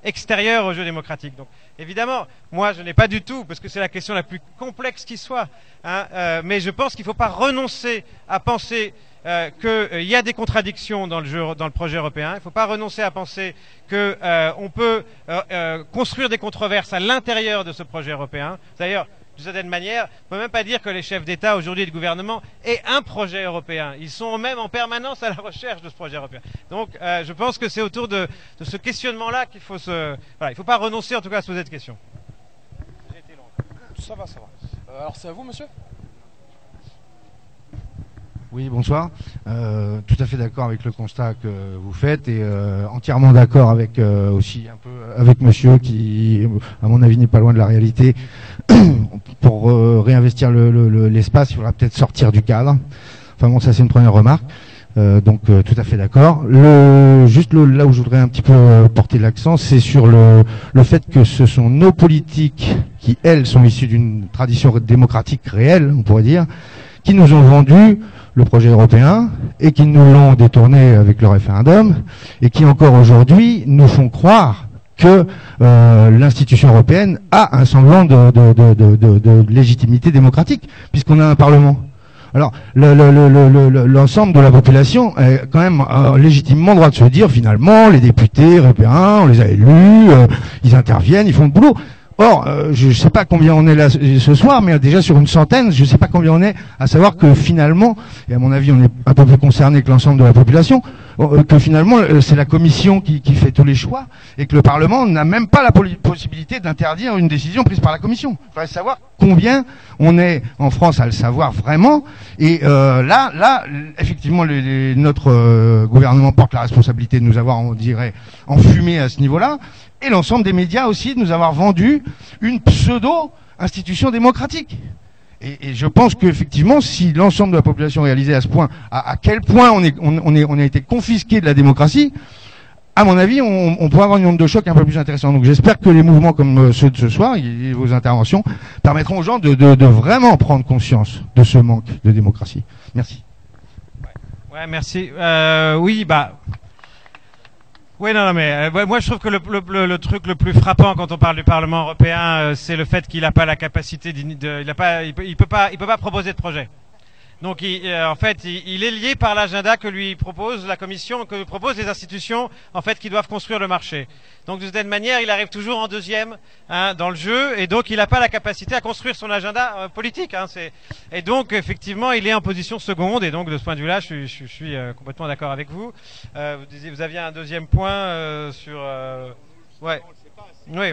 A: extérieure au jeu démocratique. Donc évidemment, moi je n'ai pas du tout, parce que c'est la question la plus complexe qui soit, hein, euh, mais je pense qu'il ne faut pas renoncer à penser euh, qu'il euh, y a des contradictions dans le, jeu, dans le projet européen. Il ne faut pas renoncer à penser qu'on euh, peut euh, euh, construire des controverses à l'intérieur de ce projet européen. D'ailleurs, d'une certaine manière, on ne peut même pas dire que les chefs d'État aujourd'hui et de gouvernement aient un projet européen. Ils sont même en permanence à la recherche de ce projet européen. Donc euh, je pense que c'est autour de, de ce questionnement-là qu'il faut se... Voilà, il ne faut pas renoncer en tout cas à se poser de questions.
B: J'ai été long. Ça va, ça va. Euh, alors c'est à vous, monsieur ?
E: Oui, bonsoir. Euh, tout à fait d'accord avec le constat que vous faites et euh, entièrement d'accord avec euh, aussi un peu avec monsieur qui, à mon avis, n'est pas loin de la réalité. Pour euh, réinvestir le, le, le, l'espace, il faudra peut-être sortir du cadre. Enfin bon, ça c'est une première remarque. Euh, donc euh, tout à fait d'accord. Le, juste le, là où je voudrais un petit peu euh, porter l'accent, c'est sur le, le fait que ce sont nos politiques qui, elles, sont issues d'une tradition démocratique réelle, on pourrait dire, qui nous ont vendu le projet européen et qui nous l'ont détourné avec le référendum et qui encore aujourd'hui nous font croire que euh, l'institution européenne a un semblant de, de, de, de, de, de légitimité démocratique puisqu'on a un parlement. Alors le, le, le, le, le, l'ensemble de la population est quand même euh, légitimement droit de se dire finalement les députés européens, on les a élus, euh, ils interviennent, ils font le boulot. Or, euh, je ne sais pas combien on est là ce soir, mais déjà sur une centaine, je ne sais pas combien on est, à savoir que finalement, et à mon avis on est un peu plus concerné que l'ensemble de la population, euh, que finalement euh, c'est la Commission qui, qui fait tous les choix, et que le Parlement n'a même pas la possibilité d'interdire une décision prise par la Commission. Il faudrait savoir combien on est en France à le savoir vraiment, et euh, là, là, effectivement, les, les, notre euh, gouvernement porte la responsabilité de nous avoir, on dirait, enfumé à ce niveau-là, et l'ensemble des médias aussi de nous avoir vendu une pseudo-institution démocratique. Et, et je pense qu'effectivement, si l'ensemble de la population réalisait à ce point, à, à quel point on, est, on, on, est, on a été confisqué de la démocratie, à mon avis, on, on pourrait avoir une onde de choc un peu plus intéressante. Donc j'espère que les mouvements comme ceux de ce soir, et vos interventions, permettront aux gens de, de, de vraiment prendre conscience de ce manque de démocratie. Merci.
A: Ouais, ouais merci. Euh, oui, bah... Oui, non, non, mais euh, moi je trouve que le, le, le truc le plus frappant quand on parle du Parlement européen, euh, c'est le fait qu'il n'a pas la capacité, de, il a pas, il peut, il peut pas, il peut pas proposer de projet. Donc, il, euh, en fait, il, il est lié par l'agenda que lui propose la Commission, que lui proposent les institutions, en fait, qui doivent construire le marché. Donc, de cette manière, il arrive toujours en deuxième hein, dans le jeu, et donc il n'a pas la capacité à construire son agenda euh, politique. Hein, c'est... Et donc, effectivement, il est en position seconde, et donc de ce point de vue-là, je suis, je, je suis euh, complètement d'accord avec vous. Euh, vous, disiez, vous aviez un deuxième point euh, sur... Euh... Ouais. Oui.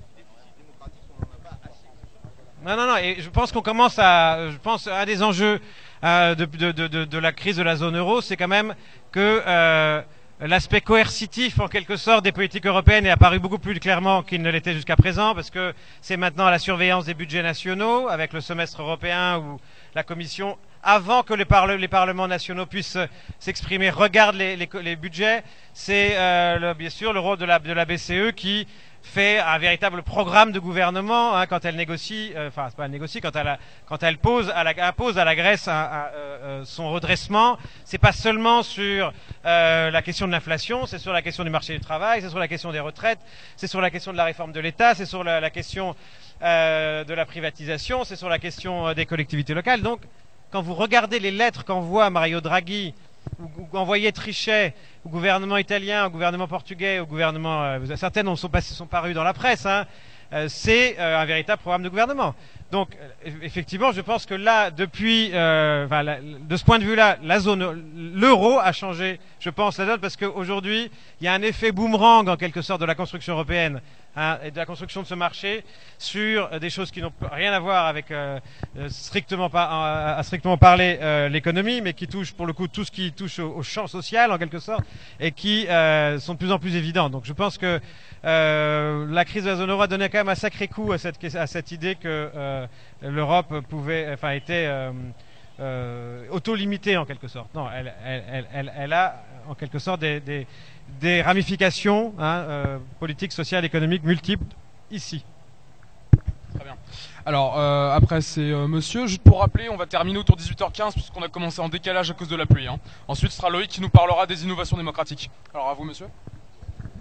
A: Non, non, non. Et je pense qu'on commence à... Je pense un des enjeux euh, de, de, de, de la crise de la zone euro, c'est quand même que... Euh, l'aspect coercitif, en quelque sorte, des politiques européennes est apparu beaucoup plus clairement qu'il ne l'était jusqu'à présent, parce que c'est maintenant à la surveillance des budgets nationaux, avec le semestre européen où la Commission, avant que les, parle les parlements nationaux puissent s'exprimer, regarde les, les, les budgets. C'est euh, le, bien sûr le rôle de la, de la B C E qui fait un véritable programme de gouvernement hein, quand elle négocie, euh, enfin c'est pas elle négocie, quand elle, a, quand elle pose à la, impose à la Grèce un, un, euh, son redressement. C'est pas seulement sur euh, la question de l'inflation, c'est sur la question du marché du travail, c'est sur la question des retraites, c'est sur la question de la réforme de l'État, c'est sur la, la question euh, de la privatisation, c'est sur la question euh, des collectivités locales. Donc quand vous regardez les lettres qu'envoie Mario Draghi ou, ou envoyé Trichet au gouvernement italien, au gouvernement portugais, au gouvernement... Euh, certaines sont, passées, sont parues dans la presse, hein, euh, c'est euh, un véritable programme de gouvernement. Donc, euh, effectivement, je pense que là, depuis... Euh, enfin, la, de ce point de vue-là, la zone... L'euro a changé, je pense, la donne, parce qu'aujourd'hui, il y a un effet boomerang, en quelque sorte, de la construction européenne hein, et de la construction de ce marché sur euh, des choses qui n'ont rien à voir avec euh, strictement, pas, à strictement parler euh, l'économie, mais qui touchent, pour le coup, tout ce qui touche au, au champ social, en quelque sorte, et qui euh, sont de plus en plus évidentes. Donc je pense que euh, la crise de la zone euro a donné quand même un sacré coup à cette, à cette idée que euh, l'Europe pouvait, enfin, était euh, euh, auto-limitée en quelque sorte. Non, elle, elle, elle, elle, elle a en quelque sorte des, des, des ramifications hein, euh, politiques, sociales, économiques multiples ici.
B: Très bien. Alors, euh, après, c'est euh, monsieur. Juste pour rappeler, on va terminer autour de dix-huit heures quinze, puisqu'on a commencé en décalage à cause de la pluie. Hein. Ensuite, ce sera Loïc qui nous parlera des innovations démocratiques. Alors, à vous, monsieur.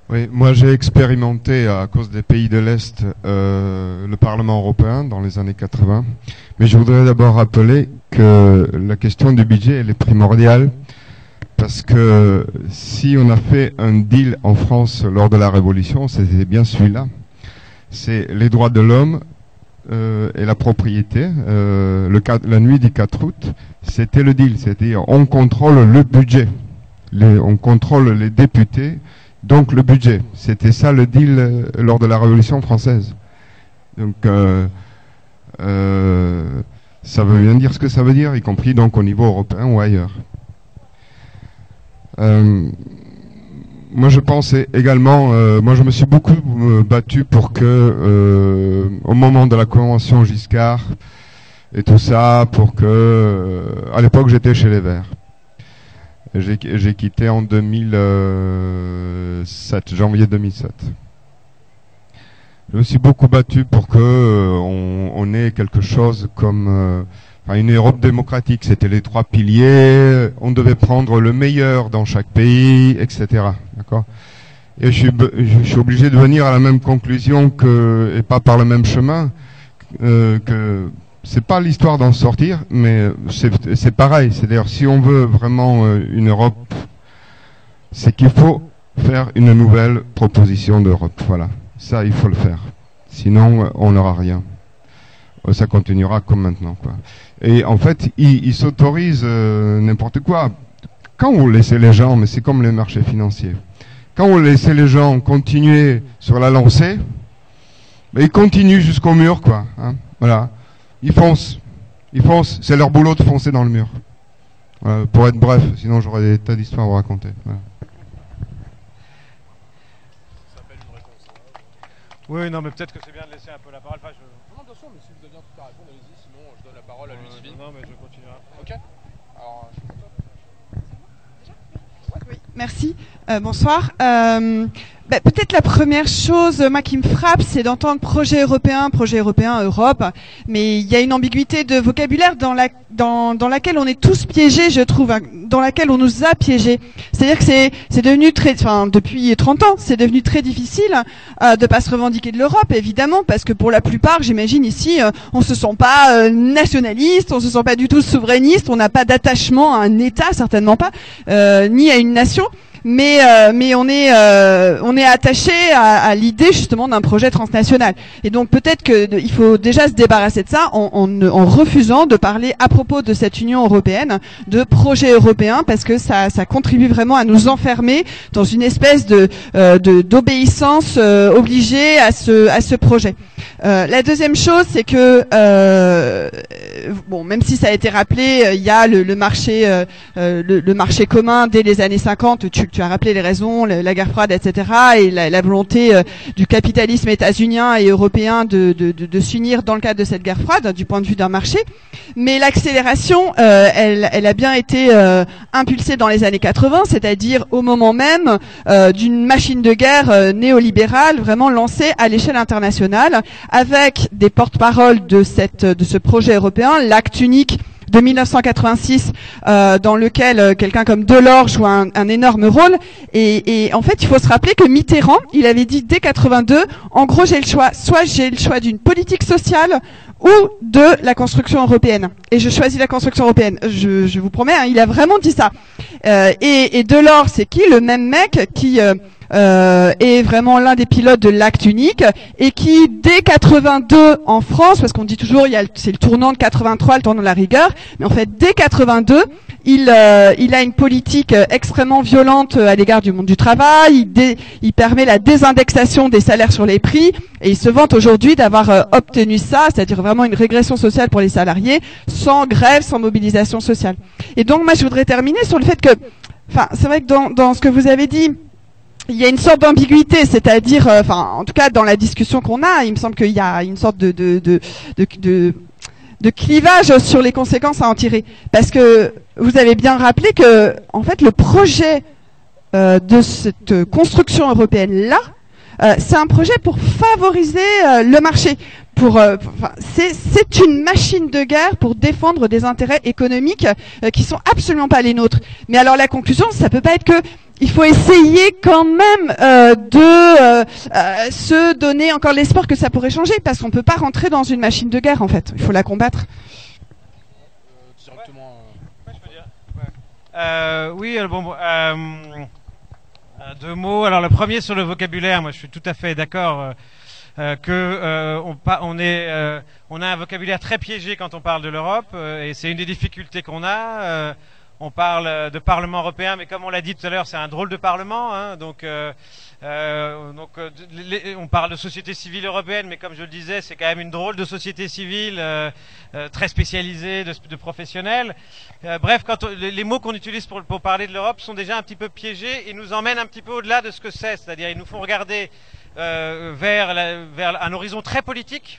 F: Oui, moi j'ai expérimenté à cause des pays de l'Est euh, le Parlement européen dans les années quatre-vingts, mais je voudrais d'abord rappeler que la question du budget elle est primordiale parce que si on a fait un deal en France lors de la Révolution, c'était bien celui-là, c'est les droits de l'homme euh, et la propriété. Euh, le quatre, la nuit du quatre août, c'était le deal, c'est-à-dire on contrôle le budget, les, on contrôle les députés. Donc le budget, c'était ça le deal euh, lors de la Révolution française. Donc euh, euh, ça veut bien dire ce que ça veut dire, y compris donc au niveau européen ou ailleurs. Euh, moi je pense également, euh, moi je me suis beaucoup euh, battu pour que euh, au moment de la convention Giscard et tout ça, pour que euh, à l'époque j'étais chez les Verts. J'ai, j'ai quitté en deux mille sept, janvier deux mille sept. Je me suis beaucoup battu pour que euh, on, on ait quelque chose comme euh, enfin une Europe démocratique. C'était les trois piliers. On devait prendre le meilleur dans chaque pays, et cetera. D'accord. Et je suis, je suis obligé de venir à la même conclusion que, et pas par le même chemin, euh, que c'est pas l'histoire d'en sortir, mais c'est, c'est pareil. C'est-à-dire, si on veut vraiment euh, une Europe, c'est qu'il faut faire une nouvelle proposition d'Europe. Voilà. Ça, il faut le faire. Sinon, on n'aura rien. Ça continuera comme maintenant, quoi. Et en fait, ils, ils s'autorisent euh, n'importe quoi. Quand on laissait les gens, mais c'est comme les marchés financiers, quand on laissait les gens continuer sur la lancée, ben, ils continuent jusqu'au mur, quoi. Hein, voilà. Ils foncent. Ils foncent. C'est leur boulot de foncer dans le mur. Voilà, pour être bref, sinon j'aurais des tas d'histoires à vous raconter. Voilà.
B: Ça s'appelle une réponse.
A: Oui, non, mais peut-être que c'est bien de laisser un peu la parole. Enfin, je...
B: Non, bien sûr, mais si vous avez un truc à répondre, allez-y. Sinon, je donne la parole à Ludivine.
A: Non, mais je continuerai.
B: Ok. Alors,
G: Oui, merci. Euh, bonsoir. Euh, bah, peut-être la première chose, moi, qui me frappe, c'est d'entendre projet européen, projet européen, Europe. Mais il y a une ambiguïté de vocabulaire dans, la, dans, dans laquelle on est tous piégés, je trouve, hein, dans laquelle on nous a piégés. C'est-à-dire que c'est, c'est devenu très, enfin, depuis trente ans, c'est devenu très difficile euh, de pas se revendiquer de l'Europe, évidemment, parce que pour la plupart, j'imagine ici, euh, on se sent pas euh, nationaliste, on se sent pas du tout souverainiste, on n'a pas d'attachement à un État, certainement pas, euh, ni à une nation. Mais euh, mais on est euh, on est attaché à, à l'idée justement d'un projet transnational. Et donc peut-être que de, il faut déjà se débarrasser de ça en, en, en refusant de parler à propos de cette Union européenne de projet européen, parce que ça ça contribue vraiment à nous enfermer dans une espèce de euh, de d'obéissance euh, obligée à ce à ce projet. Euh, la deuxième chose, c'est que euh, bon, même si ça a été rappelé, il y a le, le marché euh, le, le marché commun dès les années cinquante. Tu, tu as rappelé les raisons, la, la guerre froide, et cetera, et la, la volonté euh, du capitalisme états-unien et européen de, de, de, de s'unir dans le cadre de cette guerre froide, du point de vue d'un marché. Mais l'accélération, euh, elle, elle a bien été euh, impulsée dans les années quatre-vingts, c'est-à-dire au moment même euh, d'une machine de guerre euh, néolibérale vraiment lancée à l'échelle internationale, avec des porte-paroles de cette de ce projet européen, l'acte unique de mille neuf cent quatre-vingt-six, euh, dans lequel euh, quelqu'un comme Delors joue un, un énorme rôle. Et, et en fait, il faut se rappeler que Mitterrand, il avait dit dès quatre-vingt-deux, en gros, j'ai le choix, soit j'ai le choix d'une politique sociale ou de la construction européenne. Et je choisis la construction européenne. Je, je vous promets, hein, il a vraiment dit ça. Euh, et, et Delors, c'est qui? Le même mec qui euh, euh, est vraiment l'un des pilotes de l'acte unique et qui, dès quatre-vingt-deux en France, parce qu'on dit toujours, il y a, c'est le tournant de quatre-vingt-trois, le tournant de la rigueur, mais en fait, dès quatre-vingt-deux, il, euh, il a une politique extrêmement violente à l'égard du monde du travail. Il, dé, il permet la désindexation des salaires sur les prix, et il se vante aujourd'hui d'avoir euh, obtenu ça, c'est-à-dire vraiment une régression sociale pour les salariés, sans grève, sans mobilisation sociale. Et donc, moi, je voudrais terminer sur le fait que, enfin, c'est vrai que dans, dans ce que vous avez dit, il y a une sorte d'ambiguïté, c'est-à-dire, euh, enfin, en tout cas, dans la discussion qu'on a, il me semble qu'il y a une sorte de, de, de, de, de de clivage sur les conséquences à en tirer, parce que vous avez bien rappelé que, en fait, le projet euh, de cette construction européenne là, euh, c'est un projet pour favoriser euh, le marché. Pour, euh, enfin, c'est, c'est une machine de guerre pour défendre des intérêts économiques euh, qui sont absolument pas les nôtres. Mais alors la conclusion, ça peut pas être que il faut essayer quand même euh, de euh, euh, se donner encore l'espoir que ça pourrait changer, parce qu'on peut pas rentrer dans une machine de guerre en fait. Il faut la combattre.
B: Euh, directement.
A: Ouais, je peux dire. Ouais. Euh, oui, euh, bon, euh, euh, deux mots. Alors le premier sur le vocabulaire, moi je suis tout à fait d'accord euh, euh, que euh, on, on, est, euh, on a un vocabulaire très piégé quand on parle de l'Europe, euh, et c'est une des difficultés qu'on a. Euh, On parle de Parlement européen, mais comme on l'a dit tout à l'heure, c'est un drôle de Parlement. Hein, donc, euh, euh, donc euh, les, on parle de société civile européenne, mais comme je le disais, c'est quand même une drôle de société civile euh, euh, très spécialisée, de, de professionnels. Euh, bref, quand on, les, les mots qu'on utilise pour, pour parler de l'Europe sont déjà un petit peu piégés et nous emmènent un petit peu au-delà de ce que c'est. C'est-à-dire, ils nous font regarder euh, vers, la, vers un horizon très politique,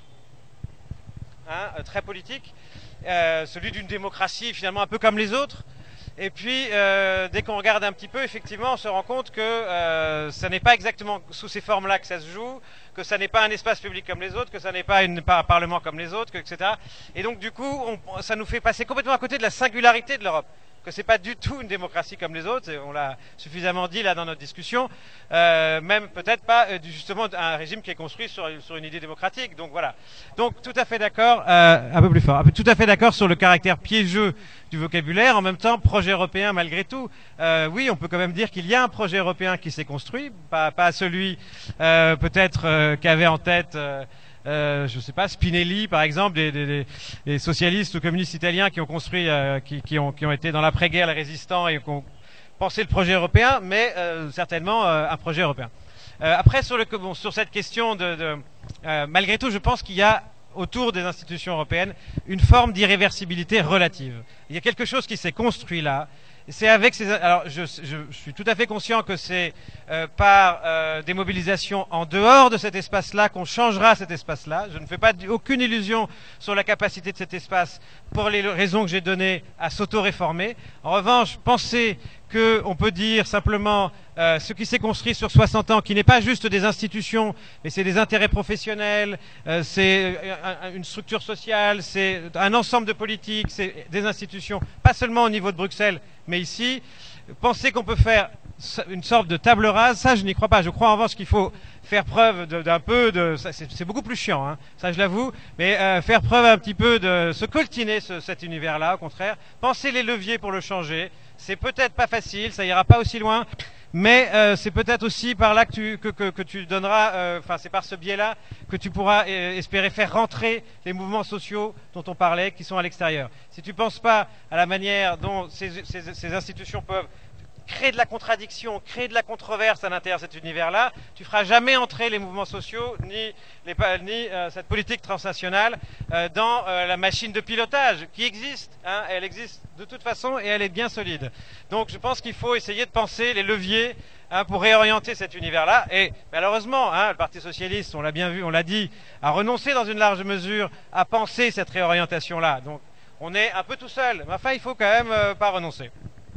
A: hein, très politique, euh, celui d'une démocratie finalement un peu comme les autres. Et puis, euh, dès qu'on regarde un petit peu, effectivement, on se rend compte que euh, ça n'est pas exactement sous ces formes-là que ça se joue, que ça n'est pas un espace public comme les autres, que ça n'est pas, une, pas un parlement comme les autres, que, et cetera. Et donc, du coup, on, ça nous fait passer complètement à côté de la singularité de l'Europe, que c'est pas du tout une démocratie comme les autres, et on l'a suffisamment dit là dans notre discussion, euh, même peut-être pas euh, justement un régime qui est construit sur, sur une idée démocratique. Donc voilà. Donc tout à fait d'accord, euh, un peu plus fort, tout à fait d'accord sur le caractère piégeux du vocabulaire. En même temps, projet européen malgré tout. Euh, oui, on peut quand même dire qu'il y a un projet européen qui s'est construit, pas, pas celui euh, peut-être euh, qu'avait en tête. Euh, Euh, je ne sais pas, Spinelli par exemple, des, des, des socialistes ou communistes italiens qui ont construit, euh, qui, qui, ont, qui ont été dans l'après-guerre les résistants et qui ont pensé le projet européen, mais euh, certainement euh, un projet européen. Euh, après sur, le, bon, sur cette question de, de euh, malgré tout, je pense qu'il y a autour des institutions européennes une forme d'irréversibilité relative. Il y a quelque chose qui s'est construit là. C'est avec ces. Alors, je, je, je suis tout à fait conscient que c'est euh, par euh, des mobilisations en dehors de cet espace-là qu'on changera cet espace-là. Je ne fais pas aucune illusion sur la capacité de cet espace, pour les raisons que j'ai données, à s'auto-réformer. En revanche, penser qu'on peut dire simplement euh, ce qui s'est construit sur soixante ans, qui n'est pas juste des institutions, mais c'est des intérêts professionnels, euh, c'est une structure sociale, c'est un ensemble de politiques, c'est des institutions, pas seulement au niveau de Bruxelles, mais ici. Penser qu'on peut faire une sorte de table rase, ça je n'y crois pas. Je crois en revanche qu'il faut faire preuve d'un peu de... C'est beaucoup plus chiant, hein, ça je l'avoue, mais euh, faire preuve un petit peu de se coltiner ce, cet univers-là, au contraire. Penser les leviers pour le changer. C'est peut-être pas facile, ça ira pas aussi loin, mais euh, c'est peut-être aussi par là que tu, que, que, que tu donneras, enfin euh, c'est par ce biais-là que tu pourras euh, espérer faire rentrer les mouvements sociaux dont on parlait, qui sont à l'extérieur. Si tu penses pas à la manière dont ces, ces, ces institutions peuvent créer de la contradiction, créer de la controverse à l'intérieur de cet univers-là, tu feras jamais entrer les mouvements sociaux ni, les, ni euh, cette politique transnationale euh, dans euh, la machine de pilotage qui existe. Hein, elle existe de toute façon et elle est bien solide. Donc je pense qu'il faut essayer de penser les leviers hein, pour réorienter cet univers-là. Et malheureusement, hein, le Parti socialiste, on l'a bien vu, on l'a dit, a renoncé dans une large mesure à penser cette réorientation-là. Donc on est un peu tout seul, mais enfin il faut quand même euh, pas renoncer.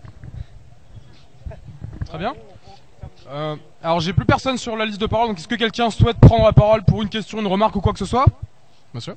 B: Très bien. Euh, alors j'ai plus personne sur la liste de parole, donc est-ce que quelqu'un souhaite prendre la parole pour une question, une remarque ou quoi que ce soit? Monsieur.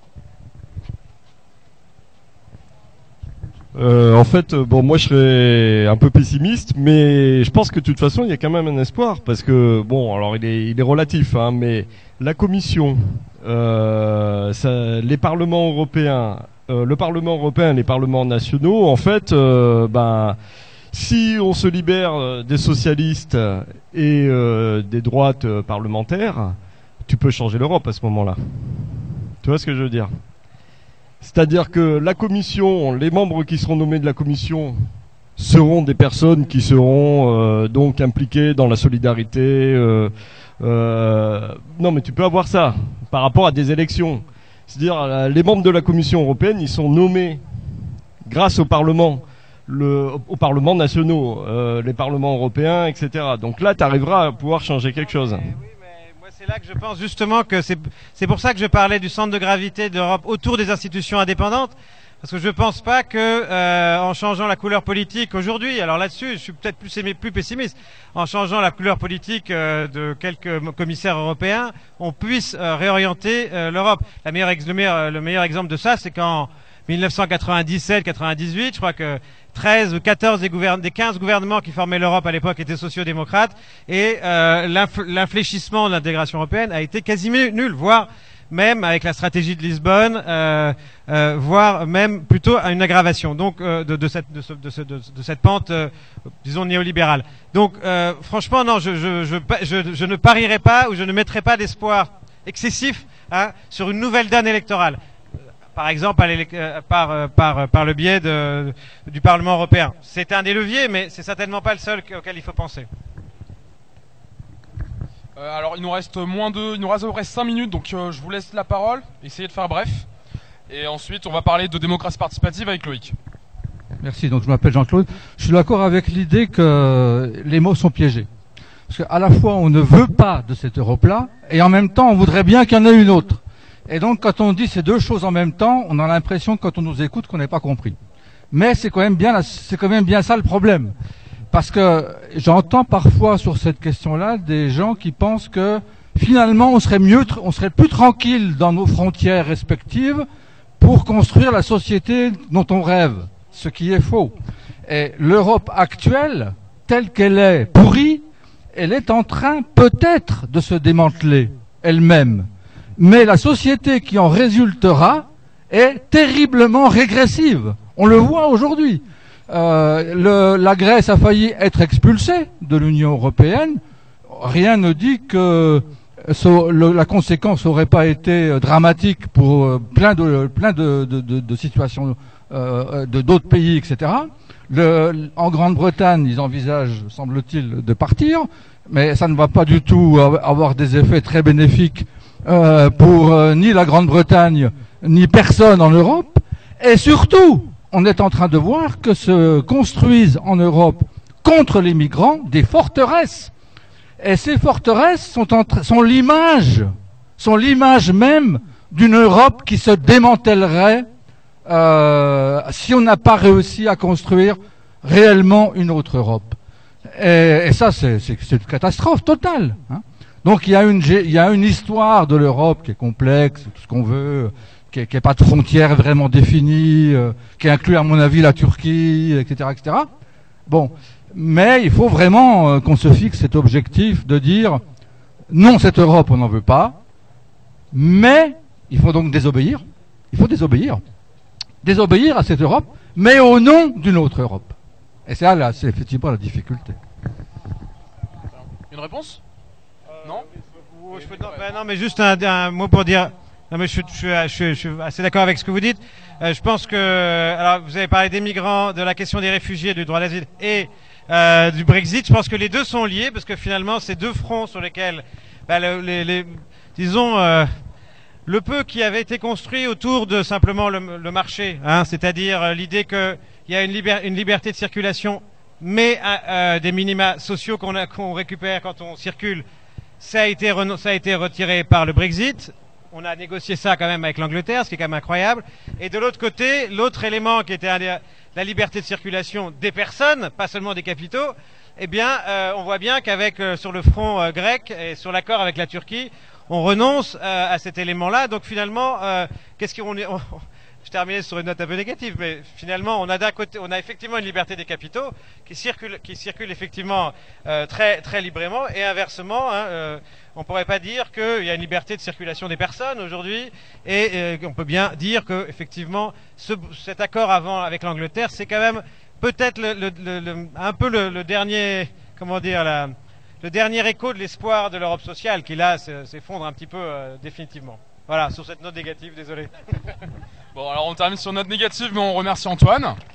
H: Euh, en fait, bon, moi je serais un peu pessimiste, mais je pense que de toute façon il y a quand même un espoir, parce que bon, alors il est, il est relatif, hein, mais la Commission, euh, ça, les parlements européens, euh, le Parlement européen, les parlements nationaux, en fait, euh, ben si on se libère des socialistes et euh, des droites parlementaires, tu peux changer l'Europe à ce moment-là. Tu vois ce que je veux dire? C'est-à-dire que la commission, les membres qui seront nommés de la commission seront des personnes qui seront euh, donc impliquées dans la solidarité. Euh, euh, non, mais tu peux avoir ça par rapport à des élections. C'est-à-dire les membres de la Commission européenne, ils sont nommés grâce au Parlement. Le, aux parlements nationaux, euh, les parlements européens, et cetera. Donc là, tu arriveras à pouvoir changer quelque chose.
A: Mais oui, mais moi, c'est là que je pense justement que c'est, c'est pour ça que je parlais du centre de gravité de l'Europe autour des institutions indépendantes, parce que je ne pense pas que euh, en changeant la couleur politique aujourd'hui, alors là-dessus, je suis peut-être plus, plus pessimiste, en changeant la couleur politique euh, de quelques commissaires européens, on puisse euh, réorienter euh, l'Europe. La meilleure, le, meilleur, le meilleur exemple de ça, c'est quand mille neuf cent quatre-vingt-dix-sept quatre-vingt-dix-huit. Je crois que treize ou quatorze des, gouvern- des quinze gouvernements qui formaient l'Europe à l'époque étaient sociaux-démocrates, et euh, l'inf- l'infléchissement de l'intégration européenne a été quasi nul, voire même avec la stratégie de Lisbonne, euh, euh, voire même plutôt à une aggravation donc euh, de, de, cette, de, ce, de, ce, de, de cette pente, euh, disons, néolibérale. Donc euh, franchement, non, je, je, je, je, je ne parierai pas ou je ne mettrai pas d'espoir excessif hein, sur une nouvelle donne électorale. Par exemple, à par, euh, par, par le biais de, du Parlement européen. C'est un des leviers, mais c'est certainement pas le seul auquel il faut penser.
B: Euh, alors il nous reste moins de, il nous reste à peu près cinq minutes, donc euh, je vous laisse la parole, essayez de faire bref. Et ensuite on va parler de démocratie participative avec Loïc.
I: Merci, donc je m'appelle Jean-Claude. Je suis d'accord avec l'idée que les mots sont piégés. Parce qu'à la fois on ne veut pas de cette Europe-là, et en même temps on voudrait bien qu'il y en ait une autre. Et donc quand on dit ces deux choses en même temps, on a l'impression quand on nous écoute qu'on n'a pas compris. Mais c'est quand même bien, la, c'est quand même bien ça le problème. Parce que j'entends parfois sur cette question-là des gens qui pensent que finalement on serait mieux, on serait plus tranquille dans nos frontières respectives pour construire la société dont on rêve, ce qui est faux. Et l'Europe actuelle, telle qu'elle est pourrie, elle est en train peut-être de se démanteler elle-même. Mais la société qui en résultera est terriblement régressive. On le voit aujourd'hui. Euh, le, la Grèce a failli être expulsée de l'Union européenne. Rien ne dit que so, le, la conséquence n'aurait pas été dramatique pour euh, plein de plein de, de, de, de situations euh, de d'autres pays, et cetera. Le, en Grande-Bretagne, ils envisagent, semble-t-il, de partir, mais ça ne va pas du tout avoir des effets très bénéfiques euh, pour euh, ni la Grande-Bretagne ni personne en Europe. Et surtout, on est en train de voir que se construisent en Europe contre les migrants des forteresses. Et ces forteresses sont, en tra- sont l'image, sont l'image même d'une Europe qui se démantèlerait euh, si on n'a pas réussi à construire réellement une autre Europe. Et, et ça, c'est, c'est, c'est une catastrophe totale. Hein. Donc il y a une, il y a une histoire de l'Europe qui est complexe, tout ce qu'on veut, qui n'a pas de frontières vraiment définies, euh, qui inclut à mon avis la Turquie, et cetera, et cetera. Bon, mais il faut vraiment euh, qu'on se fixe cet objectif de dire non, cette Europe on n'en veut pas, mais il faut donc désobéir. Il faut désobéir, désobéir à cette Europe, mais au nom d'une autre Europe. Et c'est là, là c'est effectivement la difficulté.
B: Une réponse euh, Non.
A: Je peux, non, ben non, mais juste un, un mot pour dire. Non, mais je suis, je suis, je suis, je suis assez d'accord avec ce que vous dites. Euh, je pense que, alors, vous avez parlé des migrants, de la question des réfugiés, du droit d'asile et euh, du Brexit. Je pense que les deux sont liés parce que finalement, c'est deux fronts sur lesquels, bah, le, les, les, disons, euh, le peu qui avait été construit autour de simplement le, le marché, hein, c'est-à-dire euh, l'idée qu'il y a une, liber, une liberté de circulation, mais euh, des minima sociaux qu'on, a, qu'on récupère quand on circule, ça a été, ça a été retiré par le Brexit. On a négocié ça quand même avec l'Angleterre, ce qui est quand même incroyable. Et de l'autre côté, l'autre élément qui était un des, la liberté de circulation des personnes, pas seulement des capitaux, eh bien, euh, on voit bien qu'avec euh, sur le front euh, grec et sur l'accord avec la Turquie, on renonce euh, à cet élément-là. Donc finalement, euh, qu'est-ce qu'on est on, je terminais sur une note un peu négative, mais finalement, on a d'un côté, on a effectivement une liberté des capitaux qui circule, qui circule effectivement euh, très très librement, et inversement, hein, euh, on pourrait pas dire qu'il y a une liberté de circulation des personnes aujourd'hui, et euh, on peut bien dire que effectivement, ce, cet accord avant avec l'Angleterre, c'est quand même peut-être le, le, le, le, un peu le, le dernier, comment dire, la, le dernier écho de l'espoir de l'Europe sociale, qui là s'effondre un petit peu euh, définitivement. Voilà, sur cette note négative, désolé.
B: Bon, alors on termine sur une note négative, mais on remercie Antoine.